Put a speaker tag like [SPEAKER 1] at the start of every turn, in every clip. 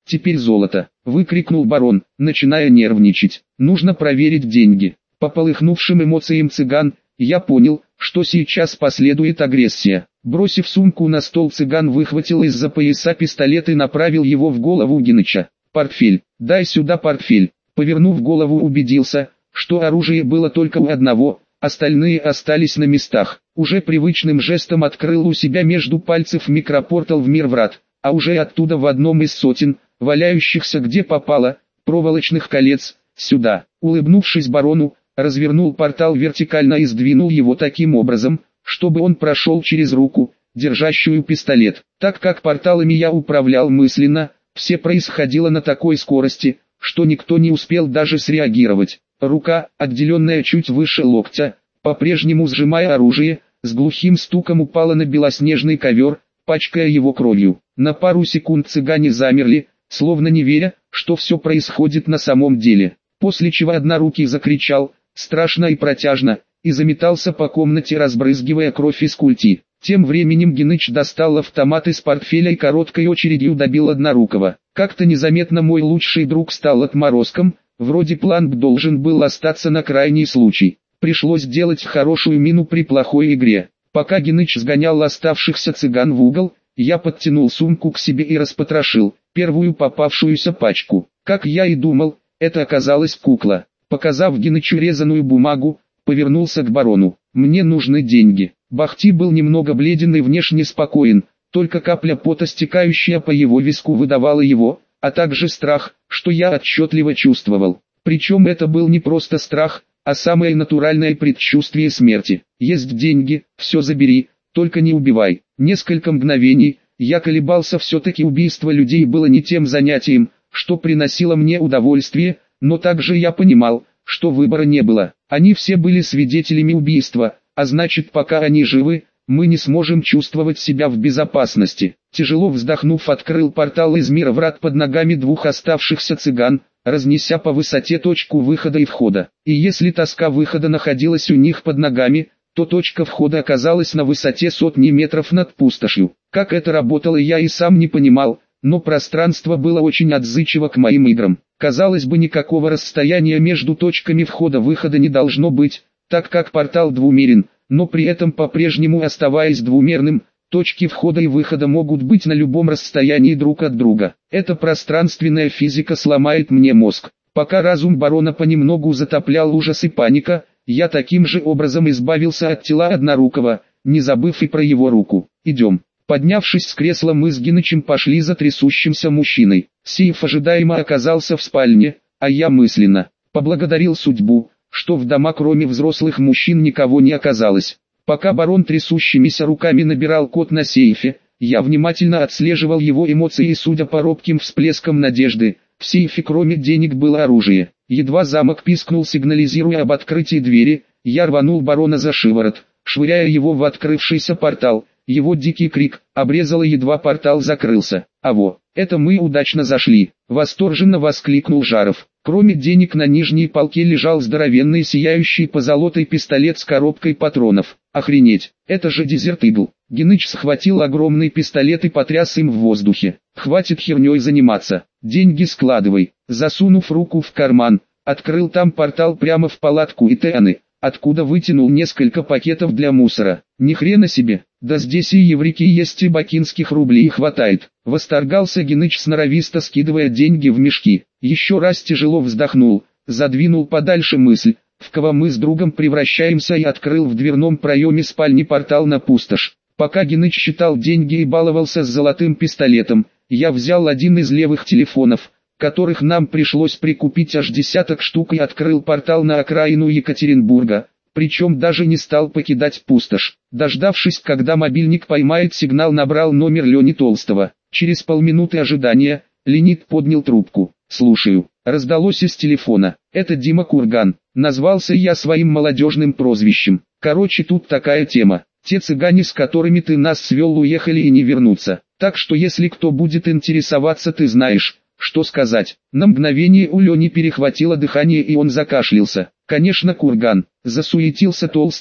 [SPEAKER 1] теперь золото!» — выкрикнул барон, начиная нервничать. «Нужно проверить деньги». По полыхнувшим эмоциям цыган, я понял, что сейчас последует агрессия. Бросив сумку на стол, цыган выхватил из-за пояса пистолет и направил его в голову Геныча. «Портфель, дай сюда портфель». Повернув голову, убедился, что оружие было только у одного, остальные остались на местах. Уже привычным жестом открыл у себя между пальцев микропортал в мир врат, а уже оттуда в одном из сотен, валяющихся где попало, проволочных колец, сюда. Улыбнувшись барону, развернул портал вертикально и сдвинул его таким образом, чтобы он прошел через руку, держащую пистолет. Так как порталами я управлял мысленно, все происходило на такой скорости, что никто не успел даже среагировать. Рука, отделенная чуть выше локтя, по-прежнему сжимая оружие, с глухим стуком упала на белоснежный ковер, пачкая его кровью. На пару секунд цыгане замерли, словно не веря, что все происходит на самом деле. После чего однорукий закричал, страшно и протяжно, и заметался по комнате, разбрызгивая кровь из культи. Тем временем Геныч достал автомат из портфеля и короткой очередью добил однорукого. Как-то незаметно мой лучший друг стал отморозком, вроде план должен был остаться на крайний случай. Пришлось делать хорошую мину при плохой игре. Пока Геныч сгонял оставшихся цыган в угол, я подтянул сумку к себе и распотрошил первую попавшуюся пачку. Как я и думал, это оказалась кукла. Показав Генычу резаную бумагу, повернулся к барону. «Мне нужны деньги». Бахти был немного бледен и внешне спокоен, только капля пота, стекающая по его виску, выдавала его, а также страх, что я отчетливо чувствовал. Причем это был не просто страх, а самое натуральное предчувствие смерти. «Есть деньги, все забери, только не убивай». Несколько мгновений я колебался, все-таки убийство людей было не тем занятием, что приносило мне удовольствие, но также я понимал, что выбора не было. Они все были свидетелями убийства, а значит, пока они живы, мы не сможем чувствовать себя в безопасности. Тяжело вздохнув, открыл портал из мира врат под ногами двух оставшихся цыган, разнеся по высоте точку выхода и входа. И если тоска выхода находилась у них под ногами, то точка входа оказалась на высоте сотни метров над пустошью. Как это работало, я и сам не понимал, но пространство было очень отзывчиво к моим играм. Казалось бы, никакого расстояния между точками входа-выхода не должно быть, так как портал двумерен, но при этом по-прежнему оставаясь двумерным, точки входа и выхода могут быть на любом расстоянии друг от друга. Эта пространственная физика сломает мне мозг. Пока разум барона понемногу затоплял ужас и паника, я таким же образом избавился от тела однорукого, не забыв и про его руку. «Идем». Поднявшись с кресла, мы с Генычем пошли за трясущимся мужчиной. Сейф ожидаемо оказался в спальне, а я мысленно поблагодарил судьбу, что в дома кроме взрослых мужчин никого не оказалось. Пока барон трясущимися руками набирал код на сейфе, я внимательно отслеживал его эмоции и, судя по робким всплескам надежды, в сейфе кроме денег было оружие. Едва замок пискнул, сигнализируя об открытии двери, я рванул барона за шиворот, швыряя его в открывшийся портал. Его дикий крик обрезало, едва портал закрылся. «Аво, это мы удачно зашли!» — восторженно воскликнул Жаров. Кроме денег на нижней полке лежал здоровенный сияющий позолотой пистолет с коробкой патронов. «Охренеть, это же Desert Eagle!» Геныч схватил огромный пистолет и потряс им в воздухе. «Хватит херней заниматься, деньги складывай!» Засунув руку в карман, открыл там портал прямо в палатку Итаны, откуда вытянул несколько пакетов для мусора. «Ни хрена себе! Да здесь и евреки есть, и бакинских рублей хватает!» Восторгался Геныч, сноровисто скидывая деньги в мешки. Еще раз тяжело вздохнул, задвинул подальше мысль, в кого мы с другом превращаемся, и открыл в дверном проеме спальни портал на пустошь. Пока Геныч считал деньги и баловался с золотым пистолетом, я взял один из левых телефонов, которых нам пришлось прикупить аж десяток штук, и открыл портал на окраину Екатеринбурга, причем даже не стал покидать пустошь. Дождавшись, когда мобильник поймает сигнал, набрал номер Лени Толстого. Через полминуты ожидания, Леонид поднял трубку. «Слушаю», — раздалось из телефона. «Это Дима Курган», — назвался я своим молодежным прозвищем. «Короче, тут такая тема. Те цыгане, с которыми ты нас свел, уехали и не вернутся. Так что если кто будет интересоваться, ты знаешь, что сказать». На мгновение у Лени перехватило дыхание, и он закашлялся. «Конечно, Курган», — засуетился Толстый,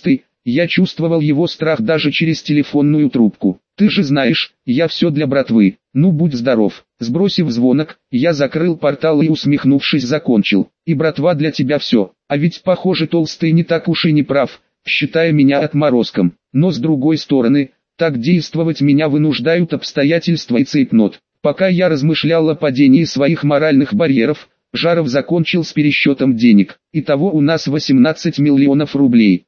[SPEAKER 1] Я чувствовал его страх даже через телефонную трубку. «Ты же знаешь, я все для братвы, ну будь здоров». Сбросив звонок, я закрыл портал и, усмехнувшись, закончил. «И братва для тебя все, а ведь похоже толстый не так уж и не прав, считая меня отморозком. Но с другой стороны, так действовать меня вынуждают обстоятельства и цейтнот». Пока я размышлял о падении своих моральных барьеров, Жаров закончил с пересчетом денег. Итого у нас 18 миллионов рублей,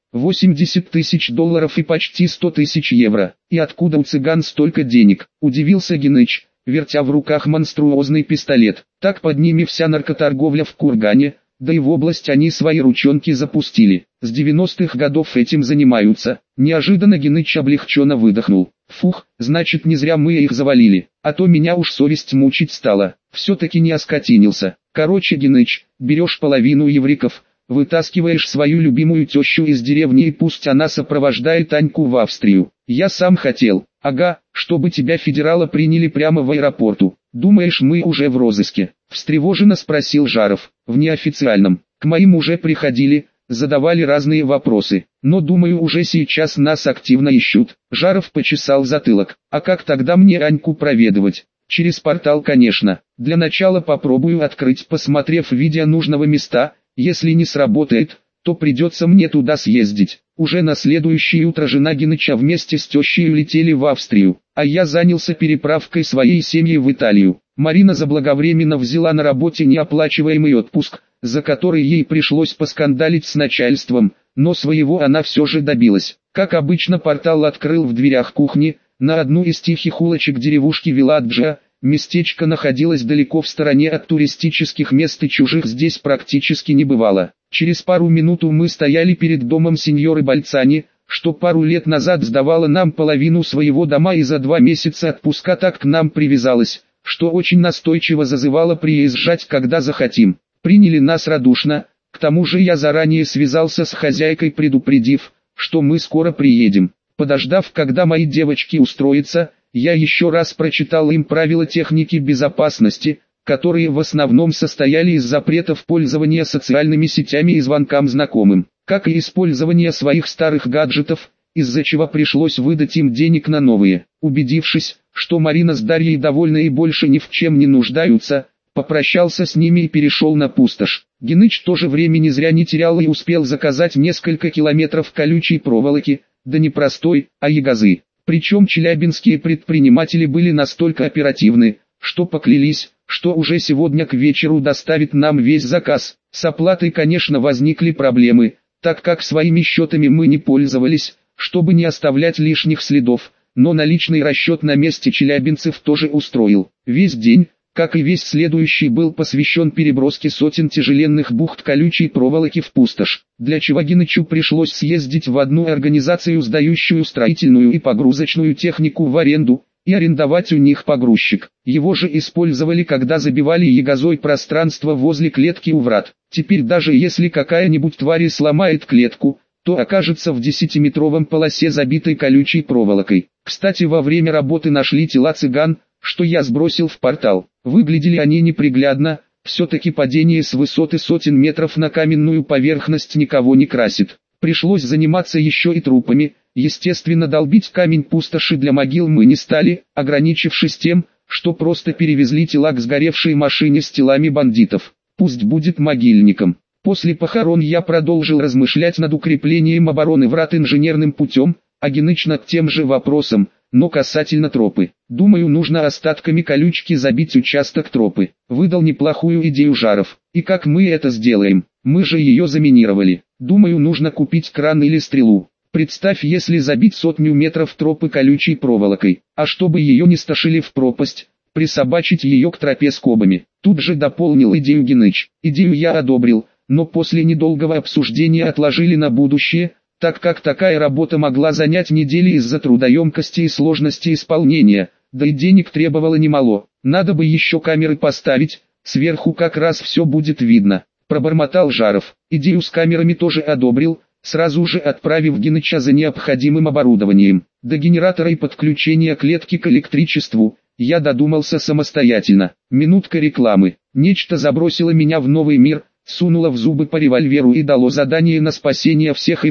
[SPEAKER 1] 80 тысяч долларов и почти 100 тысяч евро. И откуда у цыган столько денег? Удивился Геныч, вертя в руках монструозный пистолет. Так под ними вся наркоторговля в Кургане, да и в область они свои ручонки запустили. С 90-х годов этим занимаются. Неожиданно Геныч облегченно выдохнул. Фух, значит не зря мы их завалили, а то меня уж совесть мучить стала. Все-таки не оскотинился. Короче, Геныч, берешь половину евриков, вытаскиваешь свою любимую тещу из деревни и пусть она сопровождает Аньку в Австрию. Я сам хотел, ага, чтобы тебя федерала приняли прямо в аэропорту. Думаешь, мы уже в розыске? Встревоженно спросил Жаров. В неофициальном. К моим уже приходили, задавали разные вопросы, но думаю уже сейчас нас активно ищут. Жаров почесал затылок. А как тогда мне Аньку проведывать? Через портал, конечно. Для начала попробую открыть, посмотрев видео нужного места. Если не сработает, то придется мне туда съездить. Уже на следующее утро жена Геныча вместе с тещей улетели в Австрию, а я занялся переправкой своей семьи в Италию. Марина заблаговременно взяла на работе неоплачиваемый отпуск, за который ей пришлось поскандалить с начальством, но своего она все же добилась. Как обычно, портал открыл в дверях кухни. На одну из тихих улочек деревушки Виладжа. Местечко находилось далеко в стороне от туристических мест и чужих здесь практически не бывало. Через пару минут мы стояли перед домом сеньоры Бальцани, что пару лет назад сдавала нам половину своего дома и за 2 месяца отпуска так к нам привязалась, что очень настойчиво зазывала приезжать когда захотим. Приняли нас радушно, к тому же я заранее связался с хозяйкой, предупредив, что мы скоро приедем. Подождав, когда мои девочки устроятся, я еще раз прочитал им правила техники безопасности, которые в основном состояли из запретов пользования социальными сетями и звонкам знакомым, как и использования своих старых гаджетов, из-за чего пришлось выдать им денег на новые. Убедившись, что Марина с Дарьей довольны и больше ни в чем не нуждаются, попрощался с ними и перешел на пустошь. Геныч тоже времени зря не терял и успел заказать несколько километров колючей проволоки, да не простой, а ягозы. Причем челябинские предприниматели были настолько оперативны, что поклялись, что уже сегодня к вечеру доставит нам весь заказ. С оплатой, конечно, возникли проблемы, так как своими счетами мы не пользовались, чтобы не оставлять лишних следов, но наличный расчет на месте челябинцев тоже устроил. Весь день, как и весь следующий, был посвящен переброске сотен тяжеленных бухт колючей проволоки в пустошь, для чего Генычу пришлось съездить в одну организацию, сдающую строительную и погрузочную технику в аренду, и арендовать у них погрузчик. Его же использовали, когда забивали ягозой пространство возле клетки у врат. Теперь даже если какая-нибудь тварь сломает клетку, то окажется в 10-метровом полосе, забитой колючей проволокой. Кстати, во время работы нашли тела цыган, что я сбросил в портал. Выглядели они неприглядно, все-таки падение с высоты сотен метров на каменную поверхность никого не красит. Пришлось заниматься еще и трупами. Естественно, долбить камень пустоши для могил мы не стали, ограничившись тем, что просто перевезли тела к сгоревшей машине с телами бандитов. Пусть будет могильником. После похорон я продолжил размышлять над укреплением обороны врат инженерным путем, а Геныч над тем же вопросом, но касательно тропы. Думаю, нужно остатками колючки забить участок тропы. Выдал неплохую идею Жаров. И как мы это сделаем? Мы же ее заминировали. Думаю, нужно купить кран или стрелу. Представь, если забить 100 метров тропы колючей проволокой, а чтобы ее не стошили в пропасть, присобачить ее к тропе скобами. Тут же дополнил идею Геныч. Идею я одобрил, но после недолгого обсуждения отложили на будущее, так как такая работа могла занять недели из-за трудоемкости и сложности исполнения, да и денег требовало немало. Надо бы еще камеры поставить, сверху как раз все будет видно. Пробормотал Жаров. Идею с камерами тоже одобрил, сразу же отправив Геныча за необходимым оборудованием. До генератора и подключения клетки к электричеству я додумался самостоятельно. Минутка рекламы. Нечто забросило меня в новый мир, сунуло в зубы по револьверу и дало задание на спасение всех и вся.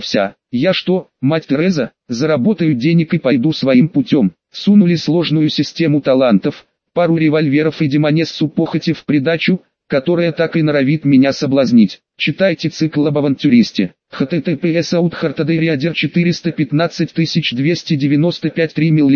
[SPEAKER 1] Я что, мать Тереза, заработаю денег и пойду своим путем? Сунули сложную систему талантов, пару револьверов и демонессу похоти в придачу, которая так и норовит меня соблазнить. Читайте цикл об авантюристе. https://outhartaderiader 415295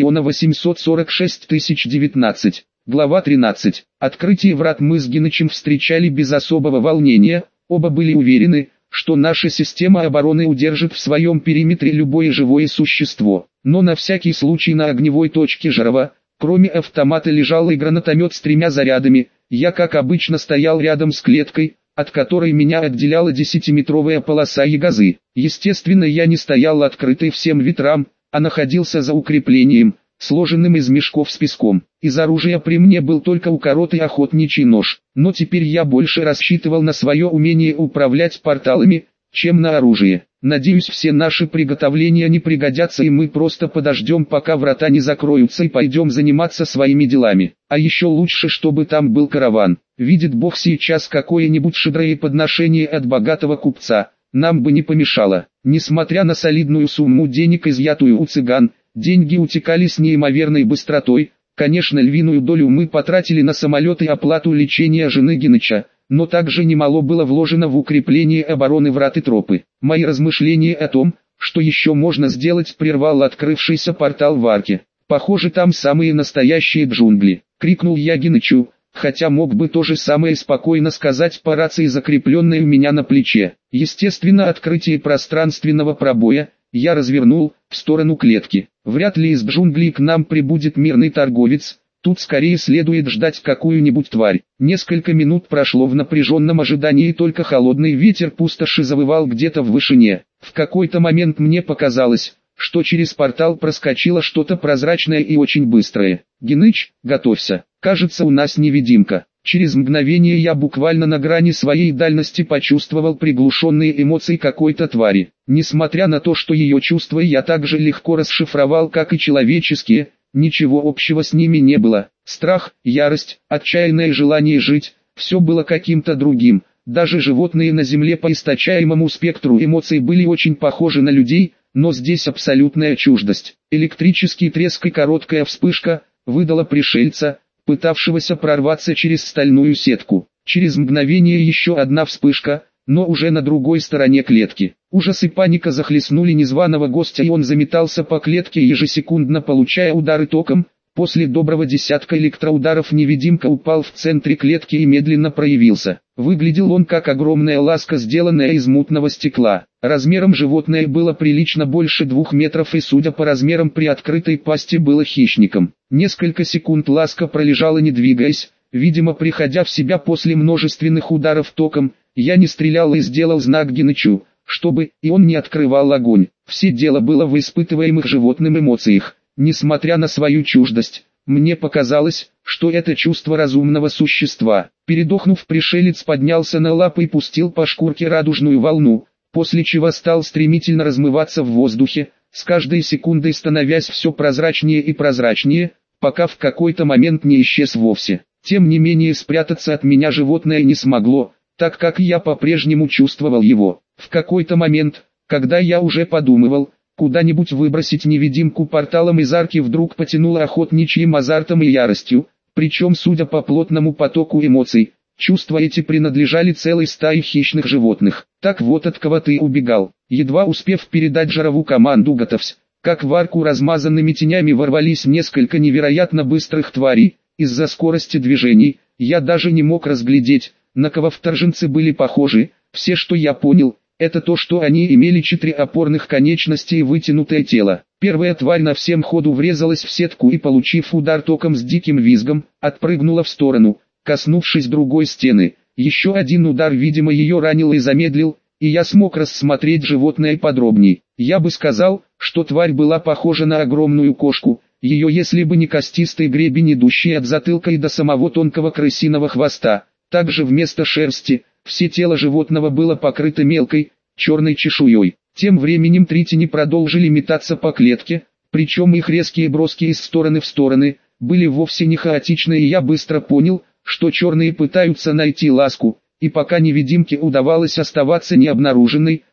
[SPEAKER 1] 3 846 019. Глава 13. Открытие врат мы с Генычем встречали без особого волнения, оба были уверены, что наша система обороны удержит в своем периметре любое живое существо. Но на всякий случай на огневой точке Жарова, кроме автомата лежал и гранатомет с 3 зарядами. Я как обычно стоял рядом с клеткой, от которой меня отделяла 10-метровая полоса ягозы. Естественно, я не стоял открытый всем ветрам, а находился за укреплением, сложенным из мешков с песком. Из оружия при мне был только укоротый охотничий нож, но теперь я больше рассчитывал на свое умение управлять порталами, чем на оружие. Надеюсь, все наши приготовления не пригодятся и мы просто подождем, пока врата не закроются и пойдем заниматься своими делами. А еще лучше, чтобы там был караван. Видит Бог, сейчас какое-нибудь щедрое подношение от богатого купца нам бы не помешало. Несмотря на солидную сумму денег, изъятую у цыган, деньги утекали с неимоверной быстротой. Конечно, львиную долю мы потратили на самолет и оплату лечения жены Геныча, но также немало было вложено в укрепление обороны врат и тропы. Мои размышления о том, что еще можно сделать, прервал открывшийся портал в арке. «Похоже, там самые настоящие джунгли», — крикнул я Генычу, хотя мог бы то же самое спокойно сказать по рации, закрепленной у меня на плече. Естественно, открытие пространственного пробоя я развернул в сторону клетки. Вряд ли из джунглей к нам прибудет мирный торговец, тут скорее следует ждать какую-нибудь тварь. Несколько минут прошло в напряженном ожидании, и только холодный ветер пустоши завывал где-то в вышине. В какой-то момент мне показалось, что через портал проскочило что-то прозрачное и очень быстрое. «Геныч, готовься, кажется, у нас невидимка». Через мгновение я буквально на грани своей дальности почувствовал приглушенные эмоции какой-то твари. Несмотря на то, что ее чувства я так же легко расшифровал, как и человеческие, ничего общего с ними не было. Страх, ярость, отчаянное желание жить – все было каким-то другим. Даже животные на земле по источаемому спектру эмоций были очень похожи на людей, но здесь абсолютная чуждость. Электрический треск и короткая вспышка выдала пришельца, пытавшегося прорваться через стальную сетку. Через мгновение еще одна вспышка, но уже на другой стороне клетки. Ужас и паника захлестнули незваного гостя, и он заметался по клетке, ежесекундно получая удары током. После доброго десятка электроударов невидимка упал в центре клетки и медленно проявился. Выглядел он как огромная ласка, сделанная из мутного стекла. Размером животное было прилично больше 2 метров и, судя по размерам при открытой пасти, было хищником. Несколько секунд ласка пролежала, не двигаясь, видимо приходя в себя после множественных ударов током. Я не стрелял и сделал знак Генычу, чтобы и он не открывал огонь. Все дело было в испытываемых животным эмоциях. Несмотря на свою чуждость, мне показалось, что это чувство разумного существа. Передохнув, пришелец поднялся на лапы и пустил по шкурке радужную волну, после чего стал стремительно размываться в воздухе, с каждой секундой становясь все прозрачнее и прозрачнее, пока в какой-то момент не исчез вовсе. Тем не менее, спрятаться от меня животное не смогло, так как я по-прежнему чувствовал его. В какой-то момент, когда я уже подумывал куда-нибудь выбросить невидимку порталом из арки, вдруг потянуло охотничьим азартом и яростью, причем, судя по плотному потоку эмоций, чувства эти принадлежали целой стае хищных животных. Так вот, от кого ты убегал. Едва успев передать Жарову команду «Готовься», как в арку размазанными тенями ворвались несколько невероятно быстрых тварей. Из-за скорости движений, я даже не мог разглядеть, на кого вторженцы были похожи. Все, что я понял, это то, что они имели 4 опорных конечности и вытянутое тело. Первая тварь на всем ходу врезалась в сетку и, получив удар током с диким визгом, отпрыгнула в сторону, коснувшись другой стены. Еще один удар, видимо, ее ранил и замедлил, и я смог рассмотреть животное подробней. Я бы сказал, что тварь была похожа на огромную кошку. Ее, если бы не костистый гребень, идущий от затылка и до самого тонкого крысиного хвоста. Также вместо шерсти, все тело животного было покрыто мелкой, черной чешуей. Тем временем 3 тени продолжили метаться по клетке, причем их резкие броски из стороны в стороны были вовсе не хаотичны, и я быстро понял, что черные пытаются найти ласку, и пока невидимке удавалось оставаться необнаруженной,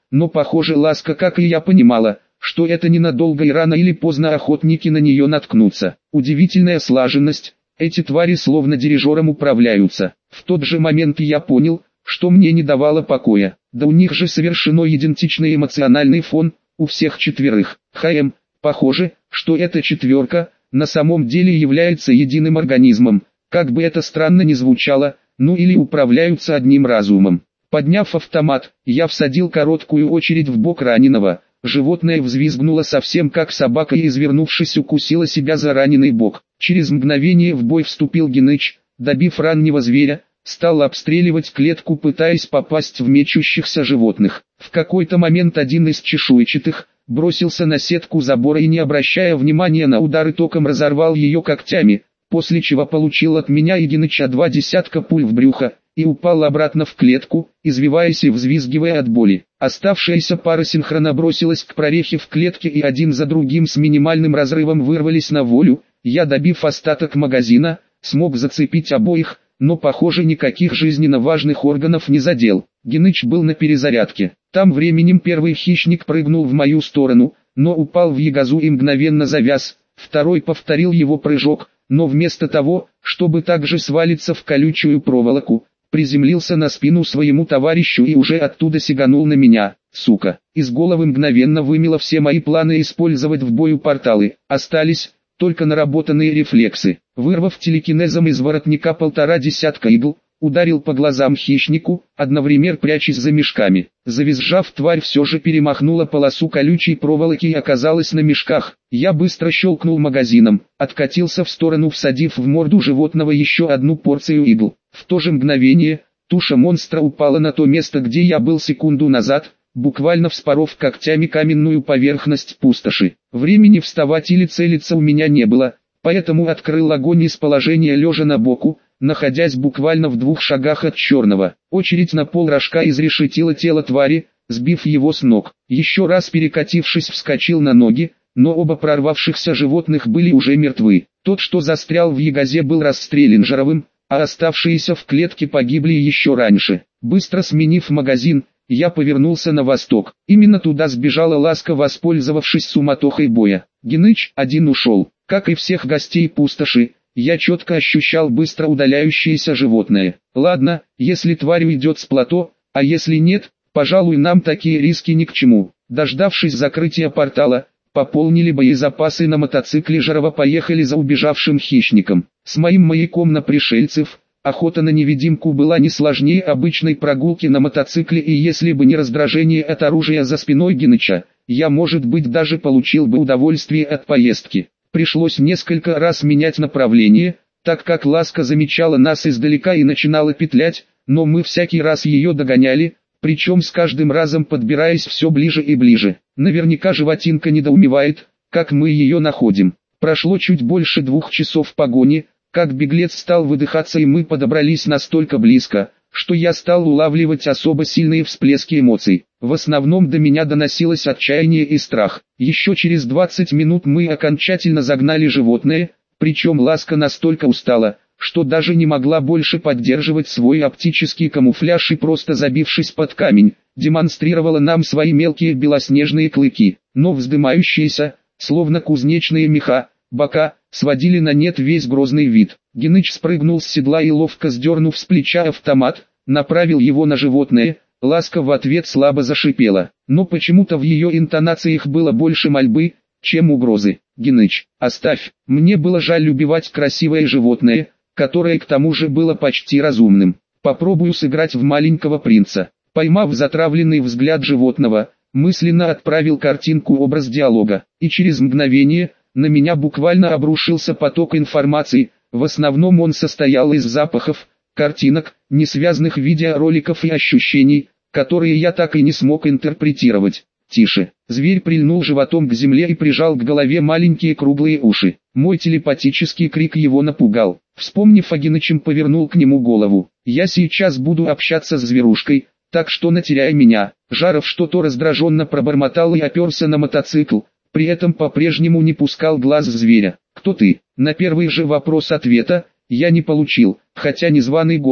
[SPEAKER 1] но похоже Ласка, как и я, понимала, что это ненадолго и рано или поздно охотники на нее наткнутся. Удивительная слаженность, эти твари словно дирижером управляются. В тот же момент я понял, что мне не давало покоя. Да у них же совершенно идентичный эмоциональный фон, у всех четверых. Похоже, что эта четверка на самом деле является единым организмом, как бы это странно ни звучало, ну или управляются одним разумом. Подняв автомат, я всадил короткую очередь в бок раненого. Животное взвизгнуло совсем как собака и, извернувшись, укусило себя за раненый бок. Через мгновение в бой вступил Геныч, добив раннего зверя, стал обстреливать клетку, пытаясь попасть в мечущихся животных. В какой-то момент один из чешуйчатых бросился на сетку забора и, не обращая внимания на удары током, разорвал ее когтями, после чего получил от меня и Геныча 2 десятка пуль в брюхо, и упал обратно в клетку, извиваясь и взвизгивая от боли. Оставшаяся пара синхронно бросилась к прорехе в клетке и один за другим с минимальным разрывом вырвались на волю. Я, добив остаток магазина, смог зацепить обоих, но, похоже, никаких жизненно важных органов не задел. Геныч был на перезарядке. Там временем первый хищник прыгнул в мою сторону, но упал в ягозу и мгновенно завяз. Второй повторил его прыжок, но вместо того, чтобы также свалиться в колючую проволоку, приземлился на спину своему товарищу и уже оттуда сиганул на меня. Сука, из головы мгновенно вымело все мои планы использовать в бою порталы. Остались только наработанные рефлексы. Вырвав телекинезом из воротника 1,5 десятка игл, ударил по глазам хищнику, одновременно прячась за мешками. Завизжав, тварь все же перемахнула полосу колючей проволоки и оказалась на мешках. Я быстро щелкнул магазином, откатился в сторону, всадив в морду животного еще одну порцию игл. В то же мгновение, туша монстра упала на то место, где я был секунду назад, буквально вспоров когтями каменную поверхность пустоши. Времени вставать или целиться у меня не было, поэтому открыл огонь из положения лежа на боку, находясь буквально в 2 шагах от черного. Очередь на полрожка изрешетила тело твари, сбив его с ног. Еще раз перекатившись, вскочил на ноги, но оба прорвавшихся животных были уже мертвы. Тот, что застрял в ягозе, был расстрелян Жаровым, а оставшиеся в клетке погибли еще раньше. Быстро сменив магазин, я повернулся на восток. Именно туда сбежала Ласка, воспользовавшись суматохой боя. Геныч один ушел. Как и всех гостей пустоши, я четко ощущал быстро удаляющееся животное. Ладно, если тварь уйдет с плато, а если нет, пожалуй, нам такие риски ни к чему. Дождавшись закрытия портала, пополнили боезапасы на мотоцикле Жарова, поехали за убежавшим хищником. С моим маяком на пришельцев, охота на невидимку была не сложнее обычной прогулки на мотоцикле, и если бы не раздражение от оружия за спиной Геныча, я, может быть, даже получил бы удовольствие от поездки. Пришлось несколько раз менять направление, так как Ласка замечала нас издалека и начинала петлять, но мы всякий раз ее догоняли, причем с каждым разом подбираясь все ближе и ближе. Наверняка животинка недоумевает, как мы ее находим. Прошло чуть больше 2 часов погони, как беглец стал выдыхаться, и мы подобрались настолько близко, что я стал улавливать особо сильные всплески эмоций. В основном до меня доносилось отчаяние и страх. Еще через 20 минут мы окончательно загнали животное, причем Ласка настолько устала, что даже не могла больше поддерживать свой оптический камуфляж и, просто забившись под камень, демонстрировала нам свои мелкие белоснежные клыки, но вздымающиеся, словно кузнечные меха, бока, сводили на нет весь грозный вид. Геныч спрыгнул с седла и, ловко сдернув с плеча автомат, направил его на животное. Ласка в ответ слабо зашипела, но почему-то в ее интонациях было больше мольбы, чем угрозы. «Геныч, оставь, мне было жаль убивать красивое животное, которое к тому же было почти разумным. Попробую сыграть в маленького принца». Поймав затравленный взгляд животного, мысленно отправил картинку образ диалога, и через мгновение на меня буквально обрушился поток информации. В основном он состоял из запахов, картинок, несвязанных видеороликов и ощущений, которые я так и не смог интерпретировать. «Тише». Зверь прильнул животом к земле и прижал к голове маленькие круглые уши. Мой телепатический крик его напугал. Вспомнив о Генычем, повернул к нему голову. «Я сейчас буду общаться с зверушкой, так что натеряй меня». Жаров что-то раздраженно пробормотал и оперся на мотоцикл, при этом по-прежнему не пускал глаз зверя. «Кто ты?» На первый же вопрос ответа я не получил, хотя незваный гость,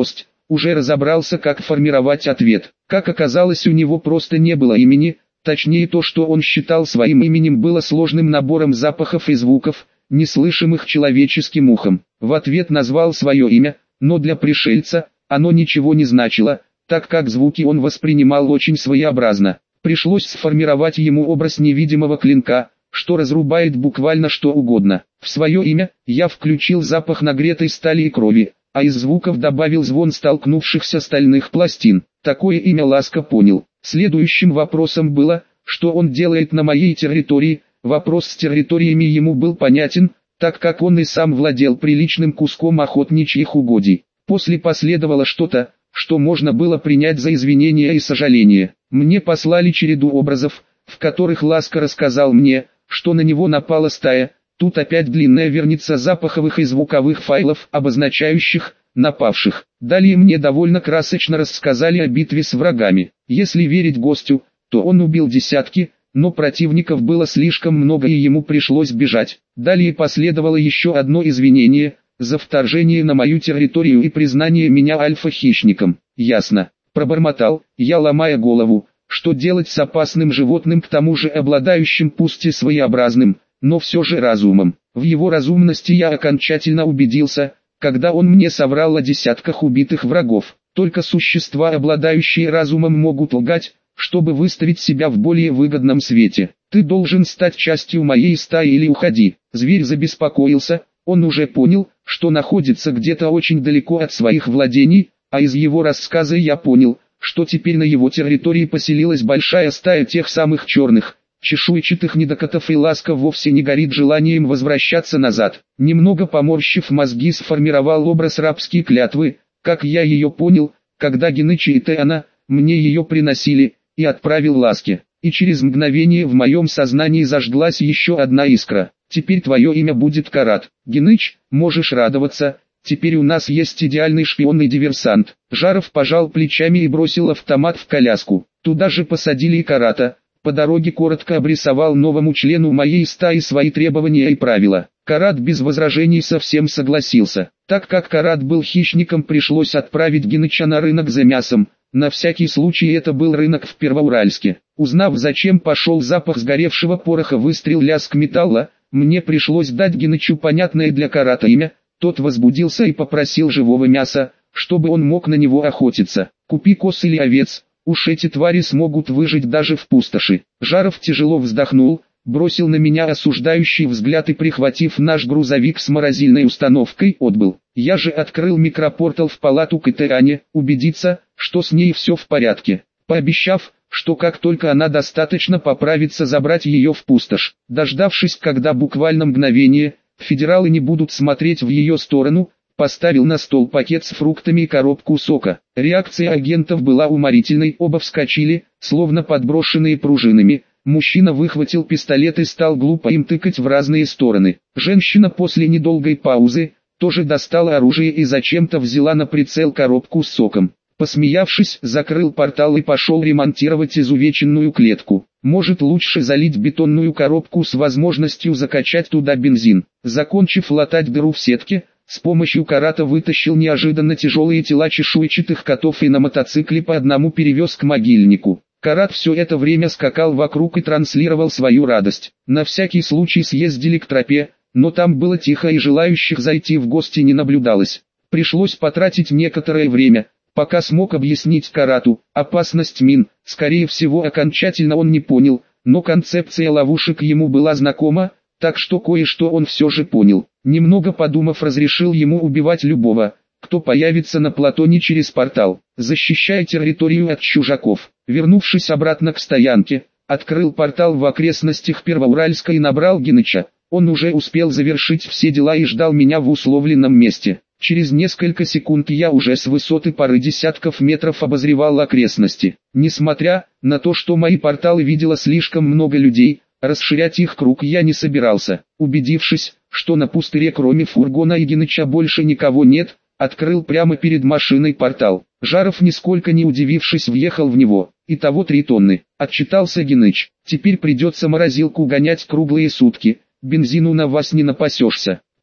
[SPEAKER 1] уже разобрался, как формировать ответ. Как оказалось, у него просто не было имени, точнее то, что он считал своим именем, было сложным набором запахов и звуков, неслышимых человеческим ухом. В ответ назвал свое имя, но для пришельца оно ничего не значило, так как звуки он воспринимал очень своеобразно. Пришлось сформировать ему образ невидимого клинка, что разрубает буквально что угодно. В свое имя я включил запах нагретой стали и крови, а из звуков добавил звон столкнувшихся стальных пластин. Такое имя Ласка понял. Следующим вопросом было, что он делает на моей территории. Вопрос с территориями ему был понятен, так как он и сам владел приличным куском охотничьих угодий. После последовало что-то, что можно было принять за извинение и сожаление. Мне послали череду образов, в которых Ласка рассказал мне, что на него напала стая. Тут опять длинная верница запаховых и звуковых файлов, обозначающих напавших. Далее мне довольно красочно рассказали о битве с врагами. Если верить гостю, то он убил десятки, но противников было слишком много и ему пришлось бежать. Далее последовало еще одно извинение за вторжение на мою территорию и признание меня альфа-хищником. Ясно, пробормотал я, ломая голову, что делать с опасным животным, к тому же обладающим пусть и своеобразным, но все же разумом. В его разумности я окончательно убедился, когда он мне соврал о десятках убитых врагов. Только существа, обладающие разумом, могут лгать, чтобы выставить себя в более выгодном свете. Ты должен стать частью моей стаи или уходи. Зверь забеспокоился, он уже понял, что находится где-то очень далеко от своих владений, а из его рассказа я понял, что теперь на его территории поселилась большая стая тех самых черных, чешуйчатых недокотов, и Ласка вовсе не горит желанием возвращаться назад. Немного поморщив мозги, сформировал образ рабской клятвы, как я ее понял, когда Генычи и Теана мне ее приносили, и отправил Ласке. И через мгновение в моем сознании зажглась еще одна искра. Теперь твое имя будет Карат. Геныч, можешь радоваться, теперь у нас есть идеальный шпион и диверсант. Жаров пожал плечами и бросил автомат в коляску. Туда же посадили и Карата. По дороге коротко обрисовал новому члену моей стаи свои требования и правила. Карат без возражений совсем согласился. Так как Карат был хищником, пришлось отправить Геныча на рынок за мясом. На всякий случай это был рынок в Первоуральске. Узнав, зачем пошел запах сгоревшего пороха, выстрел, лязг металла, мне пришлось дать Генычу понятное для Карата имя. Тот возбудился и попросил живого мяса, чтобы он мог на него охотиться. Купи коз или овец, уж эти твари смогут выжить даже в пустоши. Жаров тяжело вздохнул, бросил на меня осуждающий взгляд и, прихватив наш грузовик с морозильной установкой, отбыл. Я же открыл микропортал в палату к Теане, убедиться, что с ней все в порядке, пообещав, что как только она достаточно поправится, забрать ее в пустошь. Дождавшись, когда буквально мгновение, федералы не будут смотреть в ее сторону, поставил на стол пакет с фруктами и коробку сока. Реакция агентов была уморительной, оба вскочили, словно подброшенные пружинами. Мужчина выхватил пистолет и стал глупо им тыкать в разные стороны. Женщина после недолгой паузы тоже достала оружие и зачем-то взяла на прицел коробку с соком. Посмеявшись, закрыл портал и пошел ремонтировать изувеченную клетку. Может, лучше залить бетонную коробку с возможностью закачать туда бензин. Закончив латать дыру в сетке, с помощью Карата вытащил неожиданно тяжелые тела чешуйчатых котов и на мотоцикле по одному перевез к могильнику. Карат все это время скакал вокруг и транслировал свою радость. На всякий случай съездили к тропе, но там было тихо и желающих зайти в гости не наблюдалось. Пришлось потратить некоторое время, пока смог объяснить Карату опасность мин. Скорее всего, окончательно он не понял, но концепция ловушек ему была знакома, так что кое-что он все же понял. Немного подумав, разрешил ему убивать любого, кто появится на Платоне через портал, защищая территорию от чужаков. Вернувшись обратно к стоянке, открыл портал в окрестностях Первоуральска и набрал Геныча. Он уже успел завершить все дела и ждал меня в условленном месте. Через несколько секунд я уже с высоты пары десятков метров обозревал окрестности. Несмотря на то, что мои порталы видело слишком много людей, расширять их круг я не собирался. Убедившись, что на пустыре кроме фургона и Геныча больше никого нет, открыл прямо перед машиной портал. Жаров, нисколько не удивившись, въехал в него. Итого 3 тонны. Отчитался Геныч. Теперь придется морозилку гонять круглые сутки. Бензину на вас не напасешься.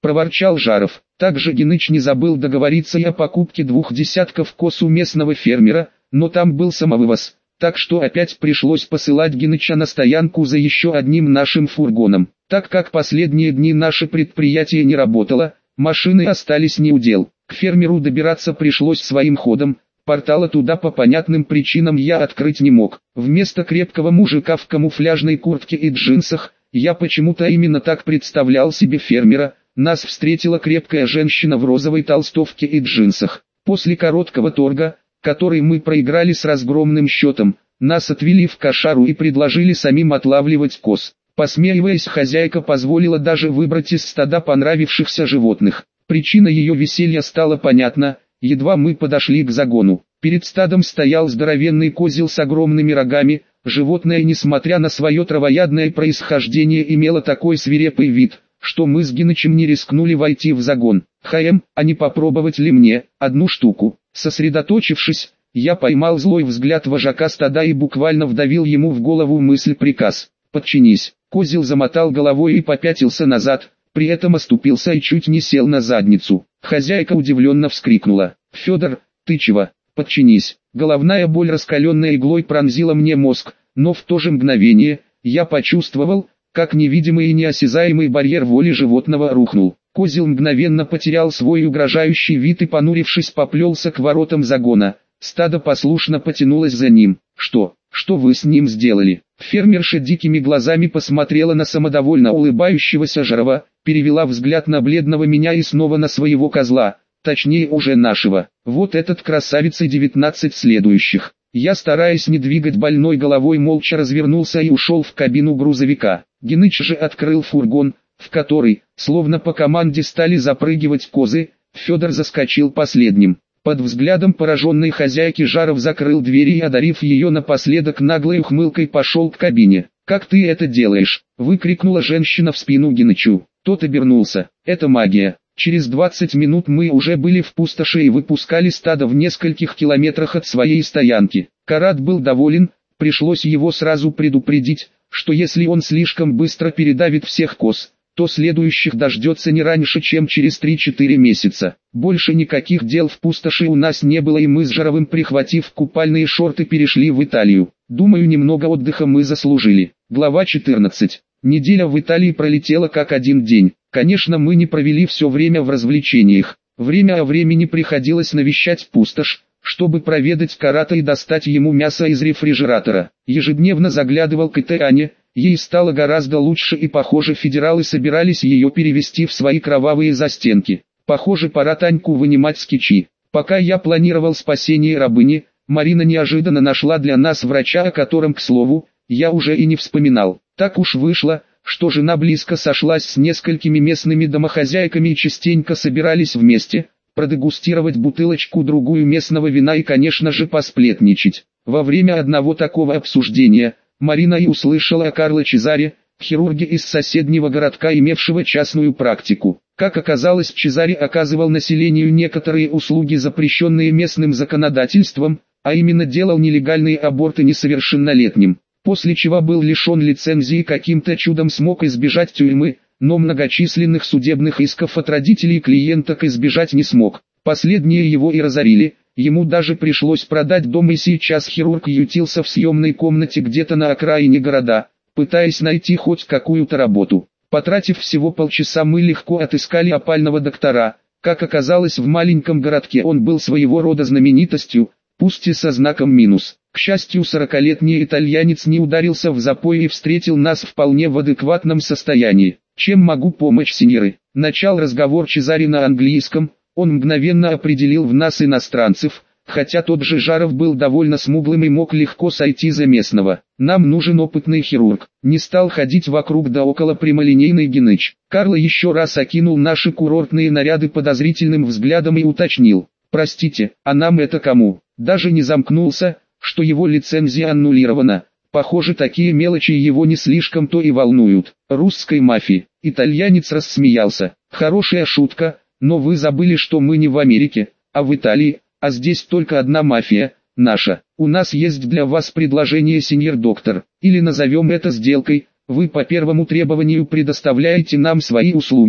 [SPEAKER 1] проворчал Жаров. Также Геныч не забыл договориться и о покупке 2 десятков коз у местного фермера, но там был самовывоз, так что опять пришлось посылать Геныча на стоянку за еще одним нашим фургоном. Так как последние дни наше предприятие не работало, машины остались неудел. К фермеру добираться пришлось своим ходом, портала туда по понятным причинам я открыть не мог. Вместо крепкого мужика в камуфляжной куртке и джинсах, я почему-то именно так представлял себе фермера, нас встретила крепкая женщина в розовой толстовке и джинсах. После короткого торга, который мы проиграли с разгромным счетом, нас отвели в кошару и предложили самим отлавливать коз. Посмеиваясь, хозяйка позволила даже выбрать из стада понравившихся животных. Причина ее веселья стала понятна, едва мы подошли к загону. Перед стадом стоял здоровенный козел с огромными рогами. Животное, несмотря на свое травоядное происхождение, имело такой свирепый вид, что мы с Генычем не рискнули войти в загон. А не попробовать ли мне одну штуку? Сосредоточившись, я поймал злой взгляд вожака стада и буквально вдавил ему в голову мысль-приказ: «Подчинись». Козел замотал головой и попятился назад, при этом оступился и чуть не сел на задницу. Хозяйка удивленно вскрикнула: «Федор, ты чего? Подчинись». Головная боль раскаленной иглой пронзила мне мозг, но в то же мгновение я почувствовал, как невидимый и неосязаемый барьер воли животного рухнул. Козел мгновенно потерял свой угрожающий вид и, понурившись, поплелся к воротам загона. Стадо послушно потянулось за ним. Что вы с ним сделали?» Фермерша дикими глазами посмотрела на самодовольно улыбающегося Жарова, перевела взгляд на бледного меня и снова на своего козла, точнее уже нашего. «Вот этот красавец и 19 следующих». Я, стараясь не двигать больной головой, молча развернулся и ушел в кабину грузовика. Геныч же открыл фургон, в который, словно по команде, стали запрыгивать козы. Федор заскочил последним. Под взглядом пораженной хозяйки Жаров закрыл двери и, одарив ее напоследок наглой ухмылкой, пошел к кабине. «Как ты это делаешь?» — выкрикнула женщина в спину Генычу. Тот обернулся. «Это магия». Через 20 минут мы уже были в пустоши и выпускали стадо в нескольких километрах от своей стоянки. Карат был доволен, пришлось его сразу предупредить, что если он слишком быстро передавит всех коз, то следующих дождется не раньше, чем через 3-4 месяца. Больше никаких дел в пустоши у нас не было, и мы с Жаровым, прихватив купальные шорты, перешли в Италию. Думаю, немного отдыха мы заслужили. Глава 14. Неделя в Италии пролетела как один день. Конечно, мы не провели все время в развлечениях. Время от времени приходилось навещать пустошь, чтобы проведать Карата и достать ему мясо из рефрижератора. Ежедневно заглядывал к Ане. Ей стало гораздо лучше, и, похоже, федералы собирались ее перевести в свои кровавые застенки. Похоже, пора Таньку вынимать с кичи. Пока я планировал спасение рабыни, Марина неожиданно нашла для нас врача, о котором, к слову, я уже и не вспоминал. Так уж вышло, что жена близко сошлась с несколькими местными домохозяйками и частенько собирались вместе, продегустировать бутылочку-другую местного вина и, конечно же, посплетничать. Во время одного такого обсуждения Марина и услышала о Карло Чезаре, хирурге из соседнего городка, имевшего частную практику. Как оказалось, Чезаре оказывал населению некоторые услуги, запрещенные местным законодательством, а именно делал нелегальные аборты несовершеннолетним, после чего был лишен лицензии и каким-то чудом смог избежать тюрьмы, но многочисленных судебных исков от родителей клиенток избежать не смог. Последние его и разорили. Ему даже пришлось продать дом, и сейчас хирург ютился в съемной комнате где-то на окраине города, пытаясь найти хоть какую-то работу. Потратив всего полчаса, мы легко отыскали опального доктора. Как оказалось, в маленьком городке он был своего рода знаменитостью, пусть и со знаком минус. К счастью, 40-летний итальянец не ударился в запой и встретил нас вполне в адекватном состоянии. «Чем могу помочь, сеньоры?» Начал разговор Чезаре на английском. Он мгновенно определил в нас иностранцев, хотя тот же Жаров был довольно смуглым и мог легко сойти за местного. «Нам нужен опытный хирург». Не стал ходить вокруг да около прямолинейный Геныч. Карло еще раз окинул наши курортные наряды подозрительным взглядом и уточнил: «Простите, а нам это кому?» Даже не замкнулся, что его лицензия аннулирована. Похоже, такие мелочи его не слишком-то и волнуют. «Русской мафии». Итальянец рассмеялся. «Хорошая шутка. Но вы забыли, что мы не в Америке, а в Италии, а здесь только одна мафия, наша. У нас есть для вас предложение, сеньор доктор, или назовем это сделкой. Вы по первому требованию предоставляете нам свои услуги,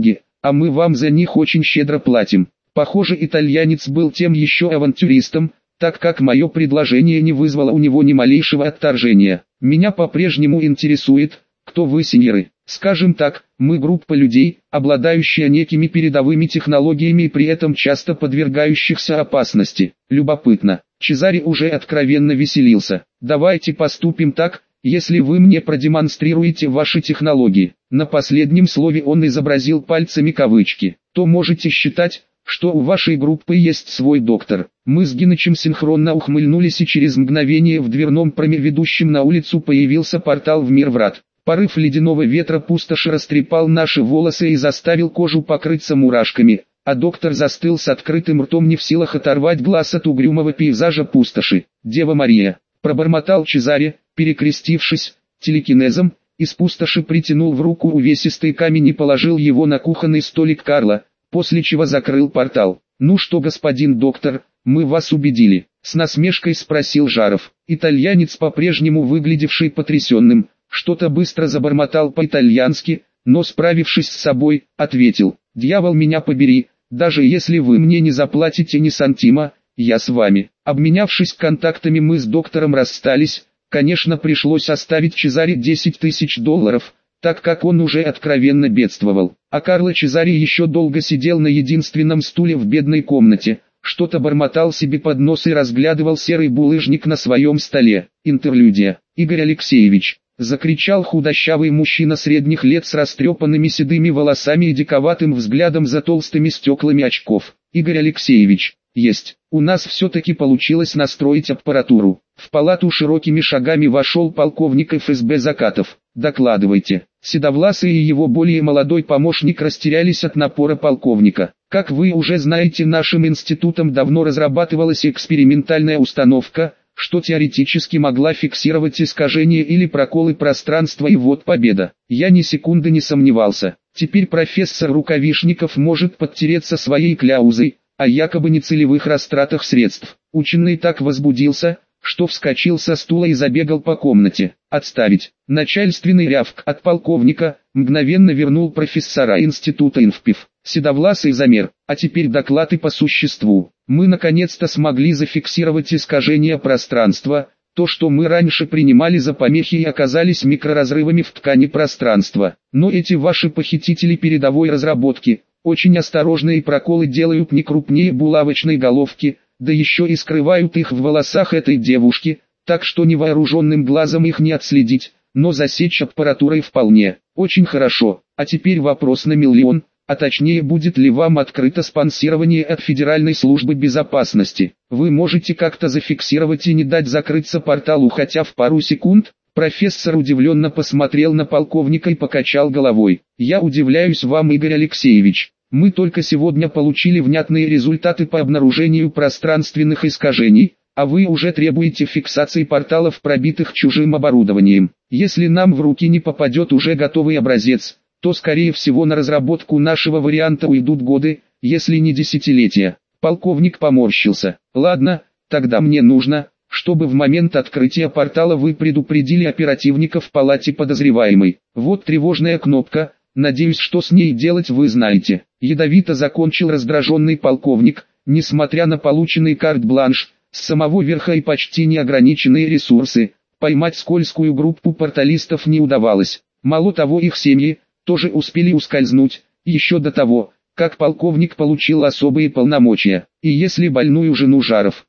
[SPEAKER 1] а мы вам за них очень щедро платим. Похоже, итальянец был тем еще авантюристом, так как мое предложение не вызвало у него ни малейшего отторжения. Меня по-прежнему интересует, кто вы, сеньоры. Скажем так, мы группа людей, обладающая некими передовыми технологиями и при этом часто подвергающихся опасности. Любопытно. Чезаре уже откровенно веселился. Давайте поступим так, если вы мне продемонстрируете ваши технологии. На последнем слове он изобразил пальцами кавычки. То можете считать, что у вашей группы есть свой доктор. Мы с Генычем синхронно ухмыльнулись, и через мгновение в дверном проеме, ведущем на улицу, появился портал в мир врат. Порыв ледяного ветра пустоши растрепал наши волосы и заставил кожу покрыться мурашками, а доктор застыл с открытым ртом, не в силах оторвать глаз от угрюмого пейзажа пустоши. «Дева Мария», — пробормотал Чезаре, перекрестившись, телекинезом, из пустоши притянул в руку увесистый камень и положил его на кухонный столик Карла, после чего закрыл портал. «Ну что, господин доктор, мы вас убедили?» — с насмешкой спросил Жаров. Итальянец, по-прежнему выглядевший потрясенным, что-то быстро забормотал по-итальянски, но, справившись с собой, ответил: «Дьявол меня побери, даже если вы мне не заплатите ни сантима, я с вами». Обменявшись контактами, мы с доктором расстались. Конечно, пришлось оставить Чезаре 10 тысяч долларов, так как он уже откровенно бедствовал. А Карло Чезаре еще долго сидел на единственном стуле в бедной комнате, что-то бормотал себе под нос и разглядывал серый булыжник на своем столе. Интерлюдия. «Игорь Алексеевич!» — закричал худощавый мужчина средних лет с растрепанными седыми волосами и диковатым взглядом за толстыми стеклами очков. «Игорь Алексеевич, есть. У нас все-таки получилось настроить аппаратуру». В палату широкими шагами вошел полковник ФСБ Закатов. «Докладывайте». Седовласый и его более молодой помощник растерялись от напора полковника. «Как вы уже знаете, нашим институтом давно разрабатывалась экспериментальная установка, что теоретически могла фиксировать искажения или проколы пространства, и вот победа. Я ни секунды не сомневался. Теперь профессор Рукавишников может подтереться своей кляузой о якобы нецелевых растратах средств». Ученый так возбудился, что вскочил со стула и забегал по комнате. «Отставить!» Начальственный рявк от полковника мгновенно вернул профессора института инфпив. Седовласый замер. «А теперь доклады по существу. Мы наконец-то смогли зафиксировать искажение пространства, то, что мы раньше принимали за помехи и оказались микроразрывами в ткани пространства. Но эти ваши похитители передовой разработки, очень осторожные проколы делают не крупнее булавочной головки, да еще и скрывают их в волосах этой девушки, так что невооруженным глазом их не отследить, но засечь аппаратурой вполне. Очень хорошо. А теперь вопрос на миллион, а точнее, будет ли вам открыто спонсирование от Федеральной службы безопасности? Вы можете как-то зафиксировать и не дать закрыться порталу хотя в пару секунд?» Профессор удивленно посмотрел на полковника и покачал головой. «Я удивляюсь вам, Игорь Алексеевич. Мы только сегодня получили внятные результаты по обнаружению пространственных искажений, а вы уже требуете фиксации порталов, пробитых чужим оборудованием. Если нам в руки не попадет уже готовый образец, то скорее всего на разработку нашего варианта уйдут годы, если не десятилетия». Полковник поморщился. «Ладно, тогда мне нужно, чтобы в момент открытия портала вы предупредили оперативников в палате подозреваемой. Вот тревожная кнопка, надеюсь, что с ней делать вы знаете». Ядовито закончил раздраженный полковник. Несмотря на полученный карт-бланш, с самого верха и почти неограниченные ресурсы, поймать скользкую группу порталистов не удавалось. Мало того, их семьи тоже успели ускользнуть, еще до того, как полковник получил особые полномочия. И если больную жену Жаров,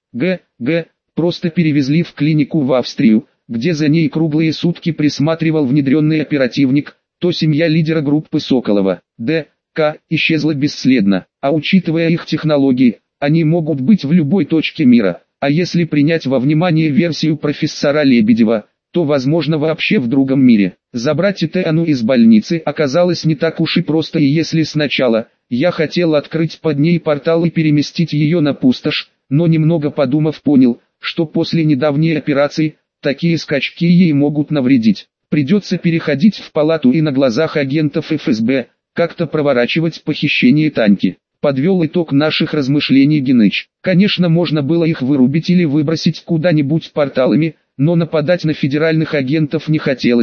[SPEAKER 1] просто перевезли в клинику в Австрию, где за ней круглые сутки присматривал внедренный оперативник, то семья лидера группы Соколова, исчезла бесследно. А учитывая их технологии, они могут быть в любой точке мира. А если принять во внимание версию профессора Лебедева, то возможно вообще в другом мире. Забрать Этеану из больницы оказалось не так уж и просто, и если сначала я хотел открыть под ней портал и переместить ее на пустошь, но немного подумав понял, что после недавней операции, такие скачки ей могут навредить. Придется переходить в палату и на глазах агентов ФСБ, как-то проворачивать похищение Таньки. Подвел итог наших размышлений Геныч. Конечно, можно было их вырубить или выбросить куда-нибудь порталами, но нападать на федеральных агентов не хотелось,